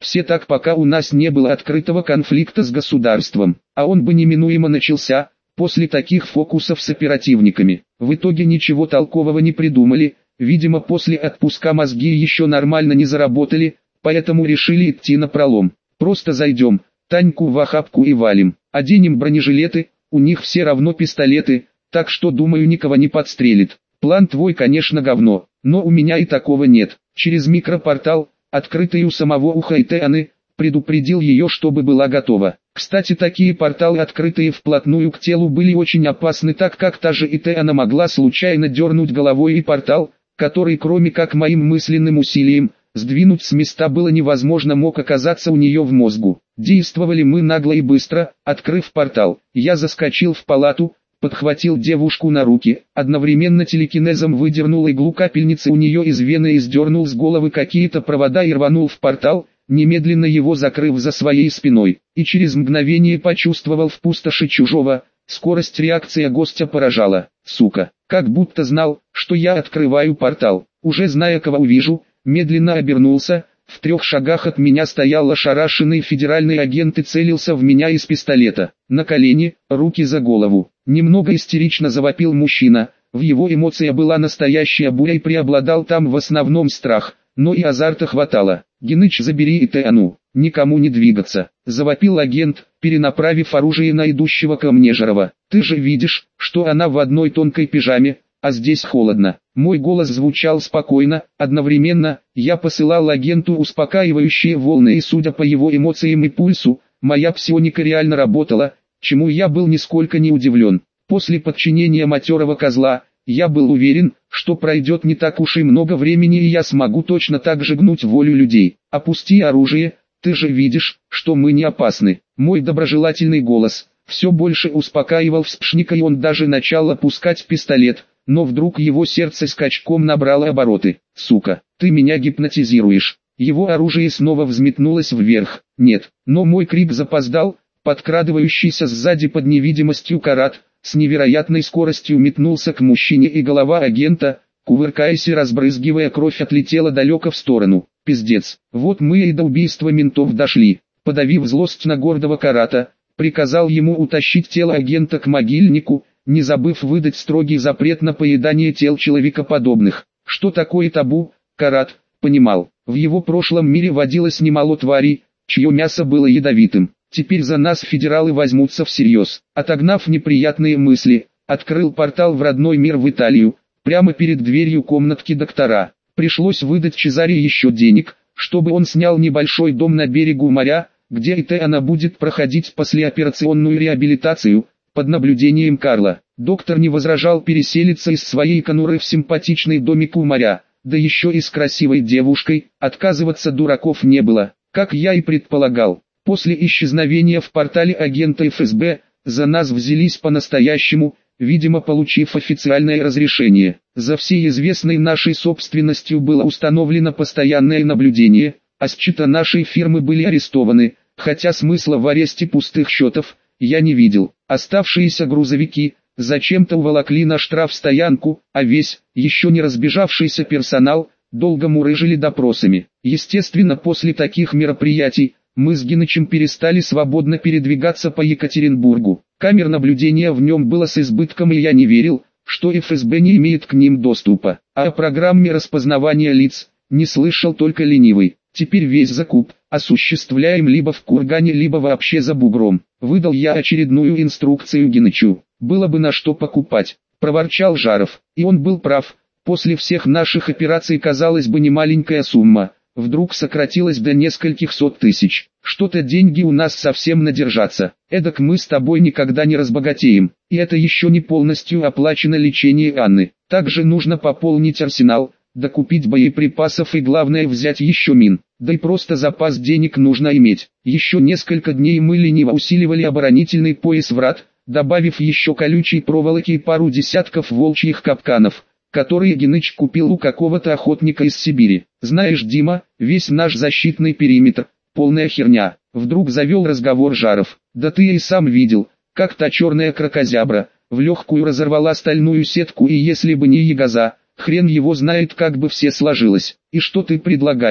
[SPEAKER 1] Все так, пока у нас не было открытого конфликта с государством, а он бы неминуемо начался, после таких фокусов с оперативниками. В итоге ничего толкового не придумали, видимо после отпуска мозги еще нормально не заработали, поэтому решили идти напролом. Просто зайдем, Таньку в охапку и валим, оденем бронежилеты, у них все равно пистолеты, так что думаю никого не подстрелит. План твой конечно говно, но у меня и такого нет. Через микропортал, открытый у самого уха Итеаны, предупредил ее, чтобы была готова. Кстати, такие порталы, открытые вплотную к телу, были очень опасны, так как та же Итеана могла случайно дернуть головой, и портал, который кроме как моим мысленным усилием сдвинуть с места было невозможно, мог оказаться у нее в мозгу. Действовали мы нагло и быстро. Открыв портал, я заскочил в палату, подхватил девушку на руки, одновременно телекинезом выдернул иглу капельницы у нее из вены и сдернул с головы какие-то провода и рванул в портал, немедленно его закрыв за своей спиной, и через мгновение почувствовал в пустоши чужого. Скорость реакции гостя поражала. Сука, как будто знал, что я открываю портал. Уже зная, кого увижу, медленно обернулся. В 3 шагах от меня стоял ошарашенный федеральный агент и целился в меня из пистолета. На колени, руки за голову. Немного истерично завопил мужчина. В его эмоциях была настоящая буря и преобладал там в основном страх, но и азарта хватало. «Геныч, забери Итеану, никому не двигаться», — завопил агент, перенаправив оружие на идущего ко мне Жарова. «Ты же видишь, что она в одной тонкой пижаме, а здесь холодно». Мой голос звучал спокойно, одновременно я посылал агенту успокаивающие волны, и судя по его эмоциям и пульсу, моя псионика реально работала, чему я был нисколько не удивлен. После подчинения матерого козла, я был уверен, что пройдет не так уж и много времени, и я смогу точно так же гнуть волю людей. «Опусти оружие, ты же видишь, что мы не опасны». Мой доброжелательный голос все больше успокаивал вспшника, и он даже начал опускать пистолет, но вдруг его сердце скачком набрало обороты. «Сука, ты меня гипнотизируешь». Его оружие снова взметнулось вверх. Нет, но мой крик запоздал. Подкрадывающийся сзади под невидимостью Карат с невероятной скоростью метнулся к мужчине, и голова агента, кувыркаясь и разбрызгивая кровь, отлетела далеко в сторону. Пиздец, вот мы и до убийства ментов дошли. Подавив злость на гордого Карата, приказал ему утащить тело агента к могильнику, не забыв выдать строгий запрет на поедание тел человекоподобных. Что такое табу, Карат понимал. В его прошлом мире водилось немало тварей, чье мясо было ядовитым. Теперь за нас федералы возьмутся всерьез. Отогнав неприятные мысли, открыл портал в родной мир, в Италию, прямо перед дверью комнатки доктора. Пришлось выдать Чезаре еще денег, чтобы он снял небольшой дом на берегу моря, где Итеана будет проходить послеоперационную реабилитацию, под наблюдением Карла. Доктор не возражал переселиться из своей конуры в симпатичный домик у моря, да еще и с красивой девушкой. Отказываться дураков не было, как я и предполагал. После исчезновения в портале агента ФСБ, за нас взялись по-настоящему, видимо получив официальное разрешение. За всей известной нашей собственностью было установлено постоянное наблюдение, а счета нашей фирмы были арестованы, хотя смысла в аресте пустых счетов я не видел. Оставшиеся грузовики зачем-то уволокли на штрафстоянку, а весь, еще не разбежавшийся персонал, долго мурыжили допросами. Естественно, после таких мероприятий, мы с Генычем перестали свободно передвигаться по Екатеринбургу. Камер наблюдения в нем было с избытком, и я не верил, что ФСБ не имеет к ним доступа. А о программе распознавания лиц не слышал только ленивый. Теперь весь закуп осуществляем либо в Кургане, либо вообще за бугром. Выдал я очередную инструкцию Генычу. Было бы на что покупать, проворчал Жаров. И он был прав. После всех наших операций, казалось бы, немаленькая сумма вдруг сократилась до нескольких сот тысяч. Что-то деньги у нас совсем надержатся. Эдак мы с тобой никогда не разбогатеем. И это еще не полностью оплачено лечение Анны. Также нужно пополнить арсенал, докупить боеприпасов и главное взять еще мин. Да и просто запас денег нужно иметь. Еще несколько дней мы лениво усиливали оборонительный пояс врат, добавив еще колючей проволоки и пару десятков волчьих капканов, которые Геныч купил у какого-то охотника из Сибири. «Знаешь, Дима, весь наш защитный периметр – полная херня», – вдруг завел разговор Жаров. «Да ты и сам видел, как та черная кракозябра в легкую разорвала стальную сетку, и если бы не ягоза, хрен его знает, как бы все сложилось. И что ты предлагаешь?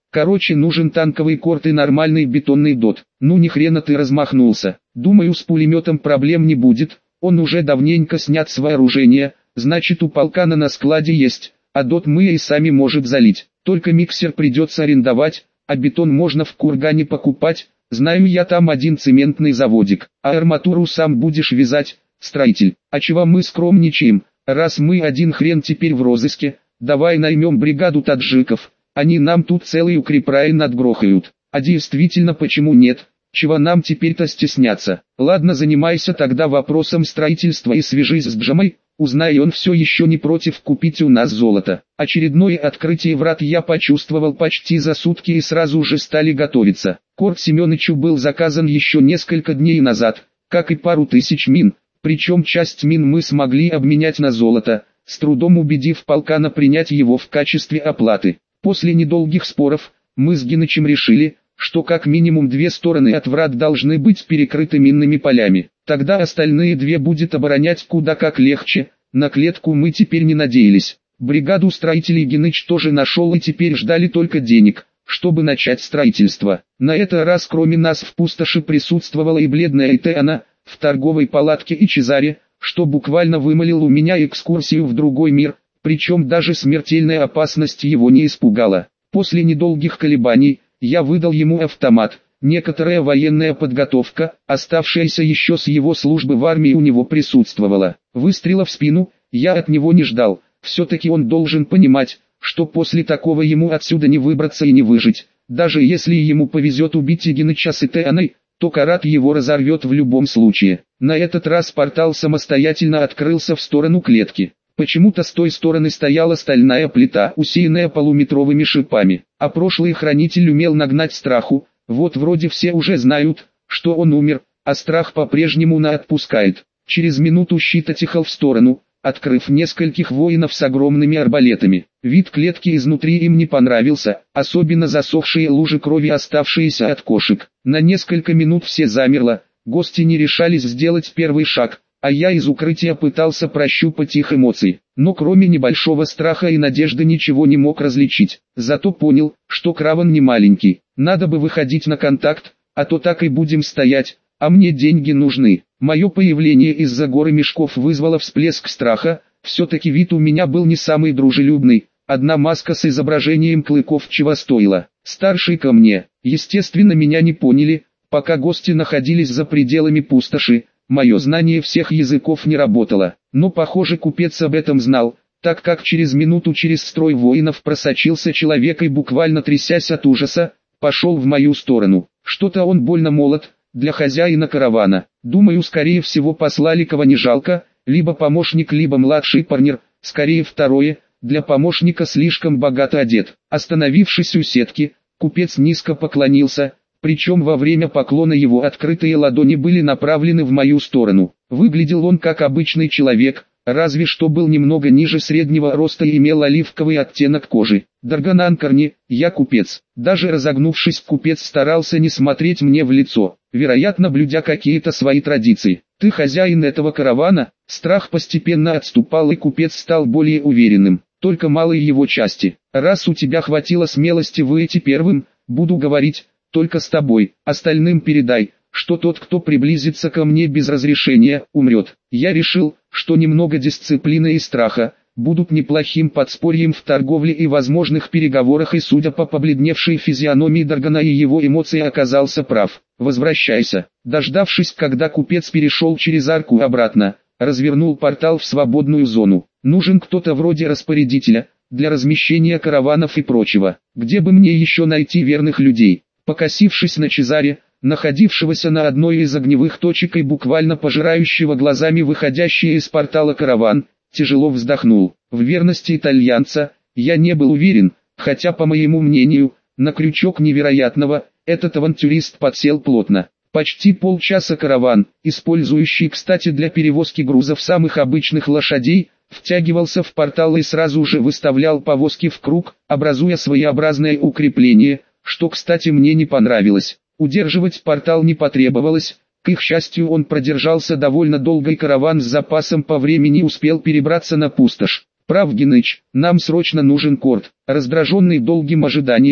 [SPEAKER 1] Короче, нужен танковый корт и нормальный бетонный дот. Ну ни хрена ты размахнулся. Думаю, с пулеметом проблем не будет, он уже давненько снят с вооружения, значит у полка на складе есть, а дот мы и сами можем залить. Только миксер придется арендовать, а бетон можно в Кургане покупать, знаю я там один цементный заводик. А арматуру сам будешь вязать, строитель. А чего мы скромничаем, раз мы один хрен теперь в розыске, давай наймем бригаду таджиков. Они нам тут целый укрепрайон отгрохают. А действительно, почему нет? Чего нам теперь-то стесняться? Ладно, занимайся тогда вопросом строительства и свяжись с Джамой. Узнай, он все еще не против купить у нас золото. Очередное открытие врат я почувствовал почти за сутки и сразу же стали готовиться. Корт Семенычу был заказан еще несколько дней назад, как и пару тысяч мин. Причем часть мин мы смогли обменять на золото, с трудом убедив полкана принять его в качестве оплаты. После недолгих споров, мы с Генычем решили, что как минимум две стороны от врат должны быть перекрыты минными полями. Тогда остальные две будет оборонять куда как легче, на клетку мы теперь не надеялись. Бригаду строителей Геныч тоже нашел и теперь ждали только денег, чтобы начать строительство. На этот раз кроме нас в пустоши присутствовала и бледная Этеана, в торговой палатке и Чезаре, что буквально вымолил у меня экскурсию в другой мир. Причем даже смертельная опасность его не испугала. После недолгих колебаний, я выдал ему автомат. Некоторая военная подготовка, оставшаяся еще с его службы в армии, у него присутствовала. Выстрела в спину я от него не ждал. Все-таки он должен понимать, что после такого ему отсюда не выбраться и не выжить. Даже если ему повезет убить Игиныча с Этеаной, то Карат его разорвет в любом случае. На этот раз портал самостоятельно открылся в сторону клетки. Почему-то с той стороны стояла стальная плита, усеянная полуметровыми шипами, а прошлый хранитель умел нагнать страху. Вот вроде все уже знают, что он умер, а страх по-прежнему не отпускает. Через минуту щит отъехал в сторону, открыв нескольких воинов с огромными арбалетами. Вид клетки изнутри им не понравился, особенно засохшие лужи крови, оставшиеся от кошек. На несколько минут все замерло, гости не решались сделать первый шаг, а я из укрытия пытался прощупать их эмоции, но кроме небольшого страха и надежды ничего не мог различить. Зато понял, что Краван не маленький, надо бы выходить на контакт, а то так и будем стоять, а мне деньги нужны. Мое появление из-за горы мешков вызвало всплеск страха, все-таки вид у меня был не самый дружелюбный, одна маска с изображением клыков чего стоила. Старший ко мне, естественно, меня не поняли, пока гости находились за пределами пустоши. Мое знание всех языков не работало, но похоже купец об этом знал, так как через минуту через строй воинов просочился человек и буквально трясясь от ужаса, пошел в мою сторону. Что-то он больно молод для хозяина каравана. Думаю, скорее всего послали кого не жалко, либо помощник, либо младший парнир, скорее второе, для помощника слишком богато одет. Остановившись у сетки, купец низко поклонился. Причем во время поклона его открытые ладони были направлены в мою сторону. Выглядел он как обычный человек, разве что был немного ниже среднего роста и имел оливковый оттенок кожи. «Дарганан Корни, я купец». Даже разогнувшись, купец старался не смотреть мне в лицо, вероятно, блюдя какие-то свои традиции. «Ты хозяин этого каравана?» Страх постепенно отступал, и купец стал более уверенным. «Только малой его части. Раз у тебя хватило смелости выйти первым, буду говорить только с тобой, остальным передай, что тот, кто приблизится ко мне без разрешения, умрет». Я решил, что немного дисциплины и страха будут неплохим подспорьем в торговле и возможных переговорах, и судя по побледневшей физиономии Даргана и его эмоции, оказался прав. «Возвращайся». Дождавшись, когда купец перешел через арку обратно, развернул портал в свободную зону. Нужен кто-то вроде распорядителя, для размещения караванов и прочего. Где бы мне еще найти верных людей? Покосившись на Чезаре, находившегося на одной из огневых точек и буквально пожирающего глазами выходящий из портала караван, тяжело вздохнул. В верности итальянца я не был уверен, хотя, по моему мнению, на крючок невероятного этот авантюрист подсел плотно. Почти полчаса караван, использующий, кстати, для перевозки грузов самых обычных лошадей, втягивался в портал и сразу же выставлял повозки в круг, образуя своеобразное укрепление, что, кстати, мне не понравилось. Удерживать портал не потребовалось, к их счастью он продержался довольно долго, и караван с запасом по времени успел перебраться на пустошь. «Прав, Геныч, нам срочно нужен корт». Раздраженный долгим ожиданием,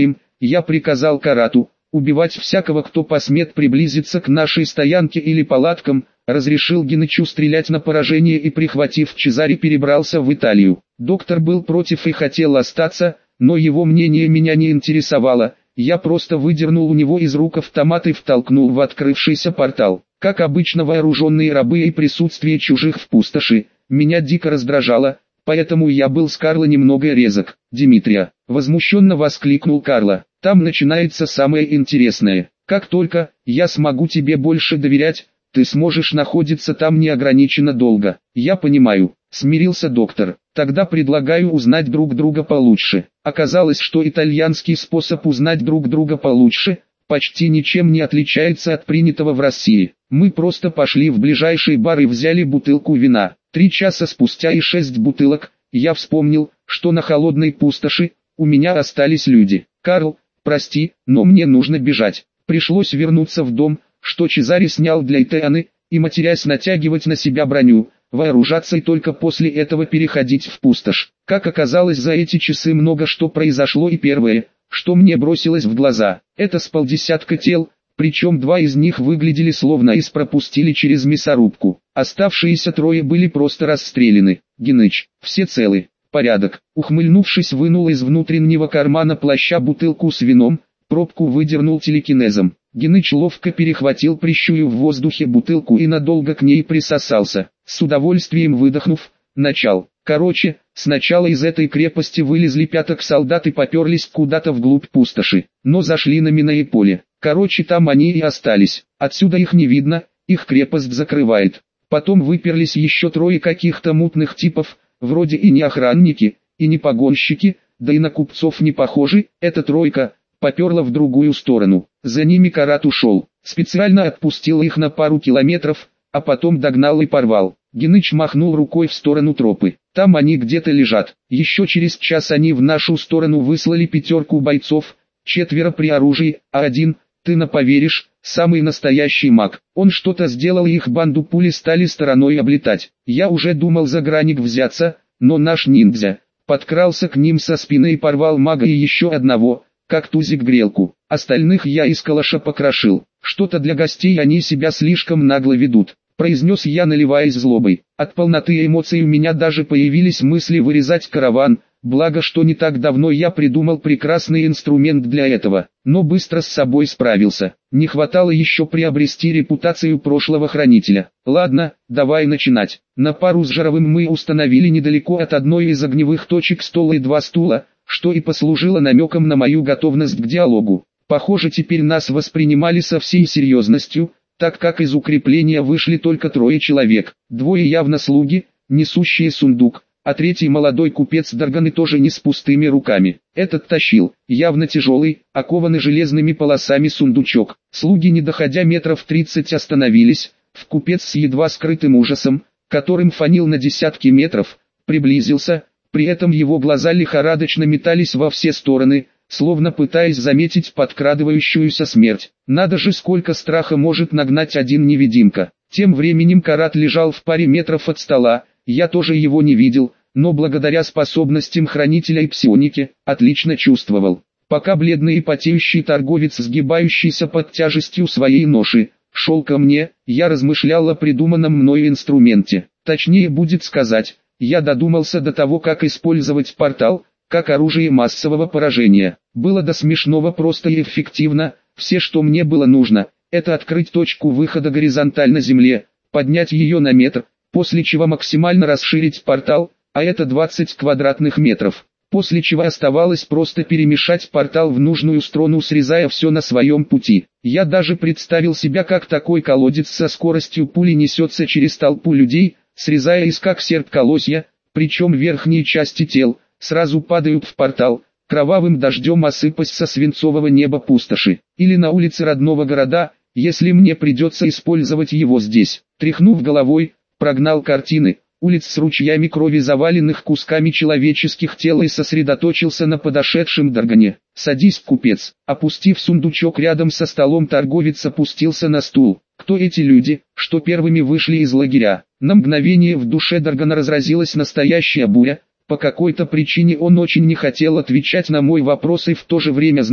[SPEAKER 1] Я приказал Карату убивать всякого, кто посмеет приблизиться к нашей стоянке или палаткам, разрешил Генычу стрелять на поражение и, прихватив Чезаре, перебрался в Италию. Доктор был против и хотел остаться, но его мнение меня не интересовало. Я просто выдернул у него из рук автомат и втолкнул в открывшийся портал. Как обычно, вооруженные рабы и присутствие чужих в пустоши меня дико раздражало, поэтому я был с Карло немного резок. «Димитрия!» — возмущенно воскликнул Карло. «Там начинается самое интересное. Как только я смогу тебе больше доверять, ты сможешь находиться там неограниченно долго». «Я понимаю», — смирился доктор. «Тогда предлагаю узнать друг друга получше». Оказалось, что итальянский способ узнать друг друга получше почти ничем не отличается от принятого в России. Мы просто пошли в ближайший бар и взяли бутылку вина. 3 часа спустя и 6 бутылок, я вспомнил, что на холодной пустоши у меня остались люди. «Карл, прости, но мне нужно бежать». Пришлось вернуться в дом, что Чезаре снял для Итеаны, и, матерясь, натягивать на себя броню, вооружаться и только после этого переходить в пустошь. Как оказалось, за эти часы много что произошло, и первое, что мне бросилось в глаза, это с полдесятка тел, причем 2 из них выглядели словно их пропустили через мясорубку. Оставшиеся 3 были просто расстреляны. «Геныч, все целы?» «Порядок». Ухмыльнувшись, вынул из внутреннего кармана плаща бутылку с вином, пробку выдернул телекинезом. Геныч ловко перехватил прищую в воздухе бутылку и надолго к ней присосался. С удовольствием выдохнув, начал. Короче, сначала из этой крепости вылезли 5 солдат и поперлись куда-то вглубь пустоши, но зашли на минное поле. Короче, там они и остались. Отсюда их не видно, их крепость закрывает. Потом выперлись еще 3 каких-то мутных типов, вроде и не охранники, и не погонщики, да и на купцов не похожи. Эта 3 поперла в другую сторону. За ними Карат ушел, специально отпустил их на пару километров, а потом догнал и порвал. Геныч махнул рукой в сторону тропы. Там они где-то лежат. Еще через час они в нашу сторону выслали 5 бойцов, 4 при оружии, а 1, ты на поверишь, самый настоящий маг. Он что-то сделал, и их банду пули стали стороной облетать. Я уже думал за граник взяться, но наш ниндзя подкрался к ним со спины и порвал мага и еще одного, как тузик грелку. Остальных я из калаша покрошил. Что-то для гостей они себя слишком нагло ведут, произнес я, наливаясь злобой. От полноты эмоций у меня даже появились мысли вырезать караван, благо что не так давно я придумал прекрасный инструмент для этого, но быстро с собой справился. Не хватало еще приобрести репутацию прошлого хранителя. Ладно, давай начинать. На пару с Жаровым мы установили недалеко от одной из огневых точек стол и 2 стула, что и послужило намеком на мою готовность к диалогу. Похоже, теперь нас воспринимали со всей серьезностью, так как из укрепления вышли только 3 человек, 2 явно слуги, несущие сундук, а 3 молодой купец Дарганы тоже не с пустыми руками. Этот тащил, явно тяжелый, окованный железными полосами сундучок. Слуги, не доходя метров 30, остановились. Купец с едва скрытым ужасом, которым фанил на десятки метров, приблизился, при этом его глаза лихорадочно метались во все стороны, словно пытаясь заметить подкрадывающуюся смерть. Надо же, сколько страха может нагнать один невидимка. Тем временем Карат лежал в паре метров от стола, я тоже его не видел, но благодаря способностям хранителя и псионики, отлично чувствовал. Пока бледный и потеющий торговец, сгибающийся под тяжестью своей ноши, шел ко мне, я размышлял о придуманном мною инструменте. Точнее будет сказать, я додумался до того, как использовать портал, как оружие массового поражения. Было до смешного просто и эффективно. Все, что мне было нужно, это открыть точку выхода горизонтально земле, поднять ее на метр, после чего максимально расширить портал, а это 20 квадратных метров. После чего оставалось просто перемешать портал в нужную сторону, срезая все на своем пути. Я даже представил себя, как такой колодец со скоростью пули несется через толпу людей, срезая из как серп колосья, причем верхние части тел сразу падают в портал, кровавым дождем осыпаясь со свинцового неба пустоши, или на улице родного города, если мне придется использовать его здесь. Тряхнув головой, прогнал картины улиц с ручьями крови, заваленных кусками человеческих тел, и сосредоточился на подошедшем Даргане. «Садись, купец». Опустив сундучок рядом со столом, торговец опустился на стул. Кто эти люди, что первыми вышли из лагеря? На мгновение в душе Даргана разразилась настоящая буря. По какой-то причине он очень не хотел отвечать на мой вопрос и в то же время знал,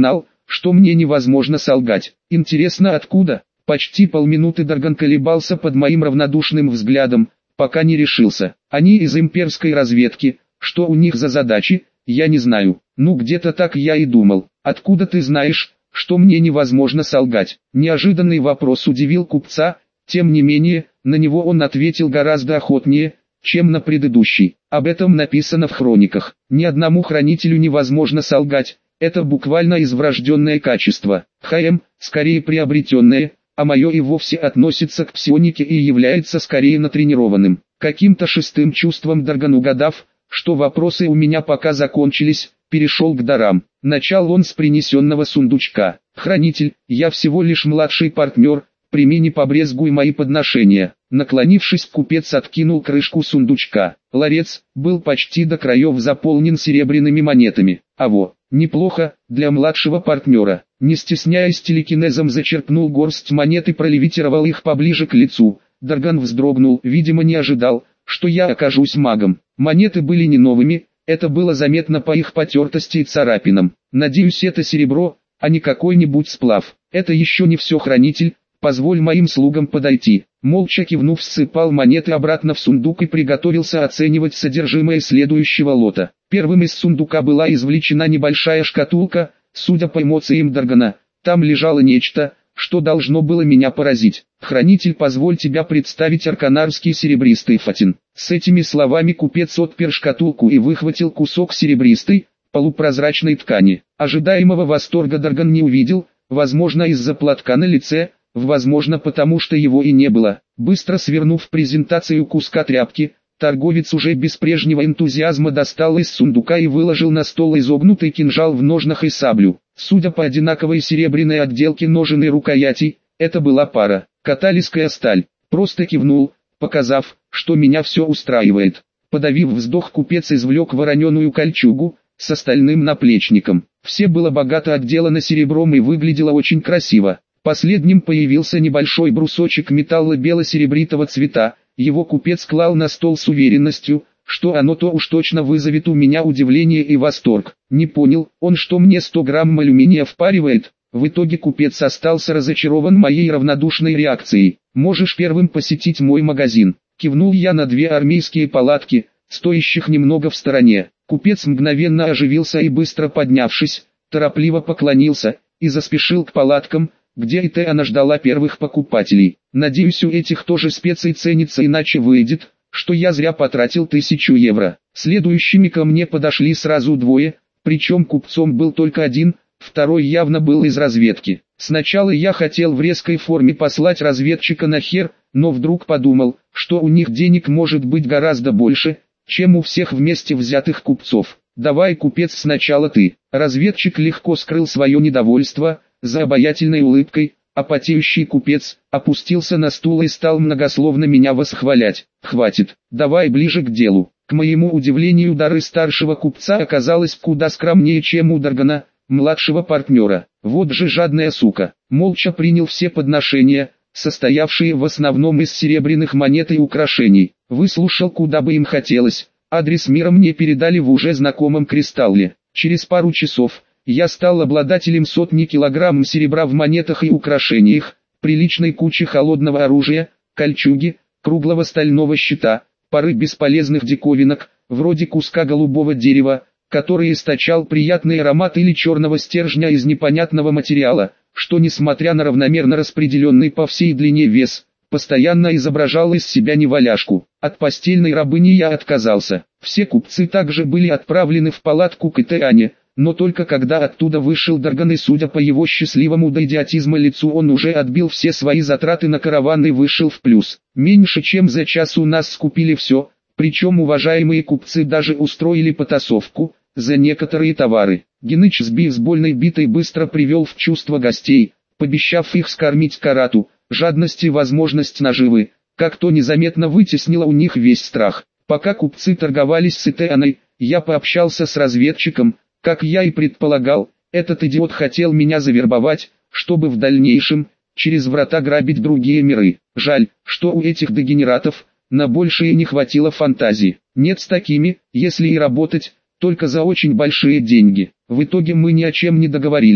[SPEAKER 1] что мне невозможно солгать. Интересно откуда? Почти полминуты Дарган колебался под моим равнодушным взглядом, пока не решился. Они из имперской разведки, что у них за задачи, я не знаю. Ну где-то так я и думал. Откуда ты знаешь, что мне невозможно солгать? Неожиданный вопрос удивил купца, тем не менее, на него он ответил гораздо охотнее, чем на предыдущий. Об этом написано в хрониках. Ни одному хранителю невозможно солгать, это буквально изврожденное качество. Скорее приобретенное, а мое и вовсе относится к псионике и является скорее натренированным. Каким-то шестым чувством Дарган, угадав, что вопросы у меня пока закончились, перешел к дарам. Начал он с принесенного сундучка. «Хранитель, я всего лишь младший партнер, прими, не побрезгуй мои подношения». Наклонившись, купец откинул крышку сундучка. Ларец был почти до краев заполнен серебряными монетами. Неплохо, для младшего партнера. Не стесняясь, телекинезом зачерпнул горсть монет и пролевитировал их поближе к лицу. Дарган вздрогнул, видимо не ожидал, что я окажусь магом. Монеты были не новыми, это было заметно по их потертости и царапинам. Надеюсь, это серебро, а не какой-нибудь сплав. Это еще не все, хранитель, позволь моим слугам подойти. Молча кивнув, ссыпал монеты обратно в сундук и приготовился оценивать содержимое следующего лота. Первым из сундука была извлечена небольшая шкатулка, судя по эмоциям Даргана, там лежало нечто, что должно было меня поразить. «Хранитель, позволь тебя представить, арканарский серебристый фатин». С этими словами купец отпер шкатулку и выхватил кусок серебристой, полупрозрачной ткани. Ожидаемого восторга Дарган не увидел, возможно из-за платка на лице, возможно потому что его и не было. Быстро свернув презентацию куска тряпки, торговец уже без прежнего энтузиазма достал из сундука и выложил на стол изогнутый кинжал в ножнах и саблю. Судя по одинаковой серебряной отделке ножен и рукоятей, это была пара. Каталийская сталь. Просто кивнул, показав, что меня все устраивает. Подавив вздох, купец извлек вороненую кольчугу с стальным наплечником. Все было богато отделано серебром и выглядело очень красиво. Последним появился небольшой брусочек металла бело-серебритого цвета. Его купец клал на стол с уверенностью, что оно то уж точно вызовет у меня удивление и восторг. Не понял, он что, мне 100 грамм алюминия впаривает? В итоге купец остался разочарован моей равнодушной реакцией. «Можешь первым посетить мой магазин», — кивнул я на две армейские палатки, стоящих немного в стороне. Купец мгновенно оживился и, быстро поднявшись, торопливо поклонился и заспешил к палаткам, где и она ждала первых покупателей. «Надеюсь, у этих тоже специи ценится, иначе выйдет, что я зря потратил 1000 евро». Следующими ко мне подошли сразу двое, причем купцом был только один, второй явно был из разведки. Сначала я хотел в резкой форме послать разведчика нахер, но вдруг подумал, что у них денег может быть гораздо больше, чем у всех вместе взятых купцов. «Давай, купец, сначала ты». Разведчик легко скрыл свое недовольство, за обаятельной улыбкой, а потеющий купец опустился на стул и стал многословно меня восхвалять. «Хватит, давай ближе к делу». К моему удивлению, дары старшего купца оказалось куда скромнее, чем у Даргана, младшего партнера. Вот же жадная сука. Молча принял все подношения, состоявшие в основном из серебряных монет и украшений. Выслушал, куда бы им хотелось. Адрес мира мне передали в уже знакомом кристалле. Через пару часов я стал обладателем сотни килограмм серебра в монетах и украшениях, приличной кучи холодного оружия, кольчуги, круглого стального щита, пары бесполезных диковинок, вроде куска голубого дерева, который источал приятный аромат, или черного стержня из непонятного материала, что, несмотря на равномерно распределенный по всей длине вес, постоянно изображал из себя неваляшку. От постельной рабыни я отказался. Все купцы также были отправлены в палатку к Итеане, но только когда оттуда вышел Дарган, и судя по его счастливому до идиотизма лицу, он уже отбил все свои затраты на караван и вышел в плюс. Меньше чем за час у нас скупили все, причем уважаемые купцы даже устроили потасовку за некоторые товары. Геныч с бейсбольной битой быстро привел в чувство гостей, пообещав их скормить карату. Жадность и возможность наживы, как-то незаметно вытеснила у них весь страх. Пока купцы торговались с Итеаной, я пообщался с разведчиком. Как я и предполагал, этот идиот хотел меня завербовать, чтобы в дальнейшем, через врата, грабить другие миры. Жаль, что у этих дегенератов на большее не хватило фантазии. Нет, с такими, если и работать, только за очень большие деньги. В итоге мы ни о чем не договорились,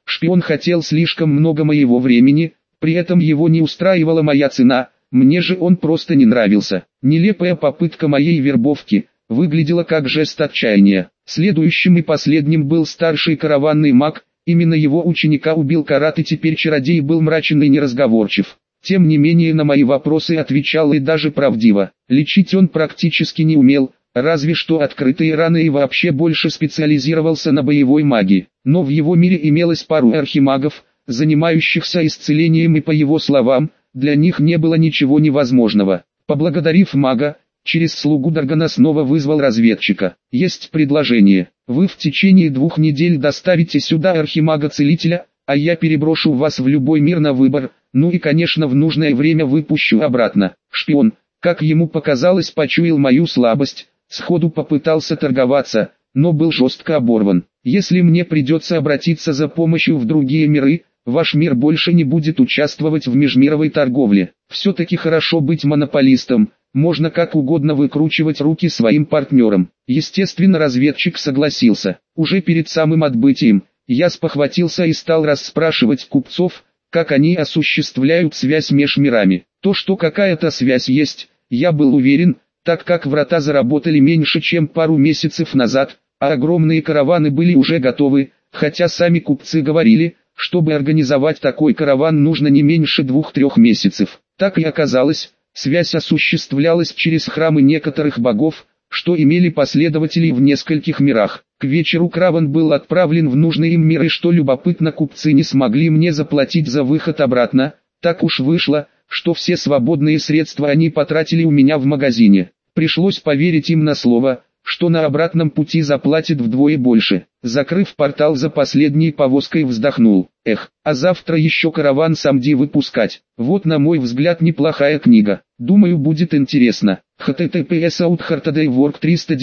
[SPEAKER 1] Шпион хотел слишком много моего времени, при этом его не устраивала моя цена, мне же он просто не нравился. Нелепая попытка моей вербовки выглядела как жест отчаяния. Следующим и последним был старший караванный маг, именно его ученика убил Карат, и теперь чародей был мрачен и неразговорчив. Тем не менее на мои вопросы отвечал и даже правдиво. Лечить он практически не умел, разве что открытые раны, и вообще больше специализировался на боевой магии. Но в его мире имелось пару архимагов, занимающихся исцелением, и по его словам, для них не было ничего невозможного. Поблагодарив мага, через слугу Даргана снова вызвал разведчика. «Есть предложение. Вы в течение 2 недель доставите сюда архимага-целителя, а я переброшу вас в любой мир на выбор, ну и конечно в нужное время выпущу обратно». Шпион, как ему показалось, почуял мою слабость, сходу попытался торговаться, но был жестко оборван. «Если мне придется обратиться за помощью в другие миры, ваш мир больше не будет участвовать в межмировой торговле. Все-таки хорошо быть монополистом, можно как угодно выкручивать руки своим партнерам». Естественно, разведчик согласился. Уже перед самым отбытием, я спохватился и стал расспрашивать купцов, как они осуществляют связь меж мирами. То, что какая-то связь есть, я был уверен, так как врата заработали меньше чем пару месяцев назад, а огромные караваны были уже готовы, хотя сами купцы говорили, чтобы организовать такой караван нужно не меньше 2-3 месяцев. Так и оказалось, связь осуществлялась через храмы некоторых богов, что имели последователей в нескольких мирах. К вечеру караван был отправлен в нужный им мир, и что любопытно, купцы не смогли мне заплатить за выход обратно. Так уж вышло, что все свободные средства они потратили у меня в магазине. Пришлось поверить им на слово, что на обратном пути заплатят вдвое больше. Закрыв портал за последней повозкой, вздохнул. Эх, а завтра еще караван Самди выпускать. Вот, на мой взгляд, неплохая книга. Думаю, будет интересно. https outhartadaywork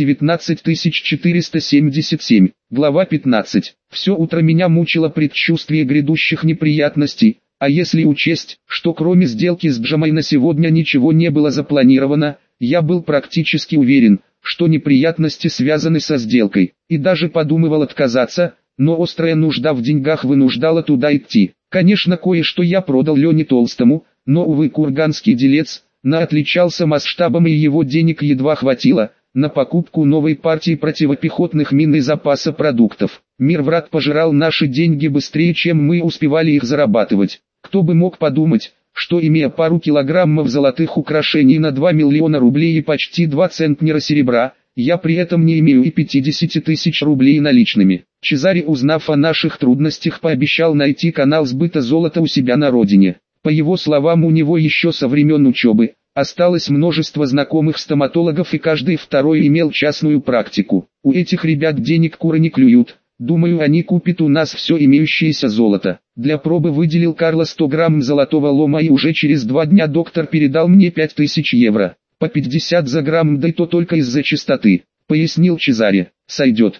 [SPEAKER 1] 319477. Глава 15. Все утро меня мучило предчувствие грядущих неприятностей, а если учесть, что кроме сделки с Джамой на сегодня ничего не было запланировано, я был практически уверен, что неприятности связаны со сделкой, и даже подумывал отказаться, но острая нужда в деньгах вынуждала туда идти. Конечно, кое-что я продал Лене Толстому, но, увы, курганский делец отличался масштабом, и его денег едва хватило на покупку новой партии противопехотных мин и запаса продуктов. Мир врат пожирал наши деньги быстрее, чем мы успевали их зарабатывать. Кто бы мог подумать, что, имея пару килограммов золотых украшений на 2 миллиона рублей и почти 2 центнера серебра, я при этом не имею и 50 тысяч рублей наличными. Чезаре, узнав о наших трудностях, пообещал найти канал сбыта золота у себя на родине. По его словам, у него еще со времен учебы осталось множество знакомых стоматологов, и каждый второй имел частную практику. У этих ребят денег куры не клюют. Думаю, они купят у нас все имеющееся золото. Для пробы выделил Карло 100 грамм золотого лома, и уже через 2 дня доктор передал мне 5000 евро. По 50 за грамм, да и то только из-за чистоты, пояснил Чезаре. Сойдет,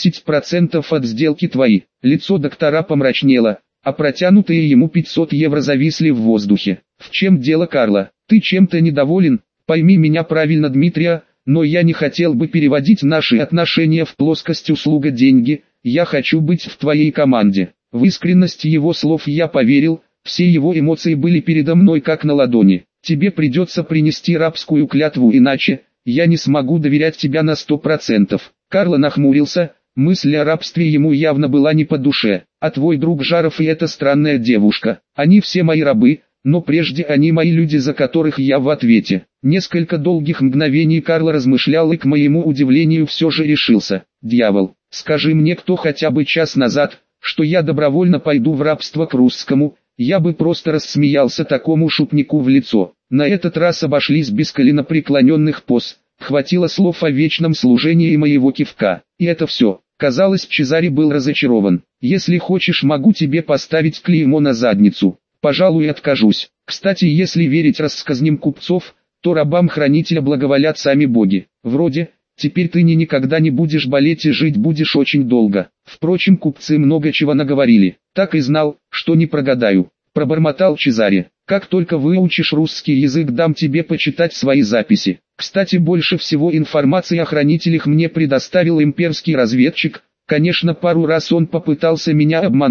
[SPEAKER 1] 10% от сделки твои. Лицо доктора помрачнело, а протянутые ему 500 евро зависли в воздухе. В чем дело, Карло? Ты чем-то недоволен? Пойми меня правильно, Дмитрия, но я не хотел бы переводить наши отношения в плоскость услуга-деньги. Я хочу быть в твоей команде. В искренность его слов я поверил, все его эмоции были передо мной как на ладони. Тебе придется принести рабскую клятву, иначе я не смогу доверять тебя на 100%. Карло нахмурился, мысль о рабстве ему явно была не по душе. А твой друг Жаров и эта странная девушка, они все мои рабы, но прежде они мои люди, за которых я в ответе. Несколько долгих мгновений Карло размышлял и, к моему удивлению, все же решился. Дьявол, скажи мне кто хотя бы час назад, что я добровольно пойду в рабство к русскому, я бы просто рассмеялся такому шутнику в лицо. На этот раз обошлись без коленопреклоненных поз, хватило слов о вечном служении и моего кивка. И это все. Казалось, Чезаре был разочарован. Если хочешь, могу тебе поставить клеймо на задницу. Пожалуй, откажусь. Кстати, если верить рассказням купцов, то рабам хранителя благоволят сами боги. Вроде, теперь ты никогда не будешь болеть и жить будешь очень долго. Впрочем, купцы много чего наговорили. Так и знал, что не прогадаю. Пробормотал Чезаре. Как только выучишь русский язык, дам тебе почитать свои записи. Кстати, больше всего информации о хранителях мне предоставил имперский разведчик. Конечно, пару раз он попытался меня обмануть,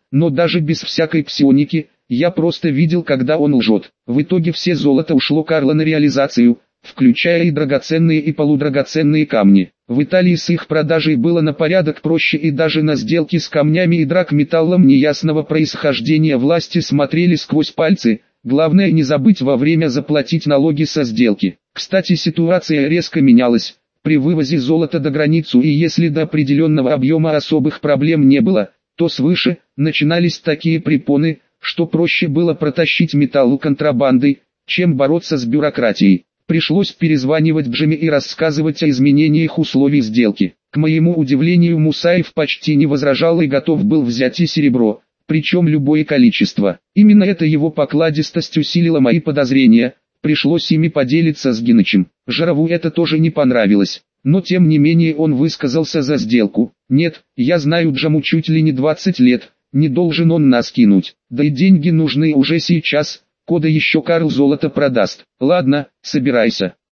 [SPEAKER 1] но даже без всякой псионики, я просто видел, когда он лжет. В итоге все золото ушло Карло на реализацию, включая и драгоценные и полудрагоценные камни. В Италии с их продажей было на порядок проще, и даже на сделки с камнями и драгметаллом неясного происхождения власти смотрели сквозь пальцы. Главное не забыть вовремя заплатить налоги со сделки. Кстати, ситуация резко менялась. При вывозе золота до границу, и если до определенного объема особых проблем не было, то свыше начинались такие препоны, что проще было протащить металл контрабандой, чем бороться с бюрократией. Пришлось перезванивать Джимми и рассказывать о изменениях условий сделки. К моему удивлению, Мусаев почти не возражал и готов был взять и серебро, причем любое количество. Именно эта его покладистость усилила мои подозрения. Пришлось ими поделиться с Генычем. Жарову это тоже не понравилось, но тем не менее он высказался за сделку. Нет, я знаю Джаму чуть ли не 20 лет, не должен он нас кинуть. Да и деньги нужны уже сейчас, кода еще Карл золото продаст. Ладно, собирайся.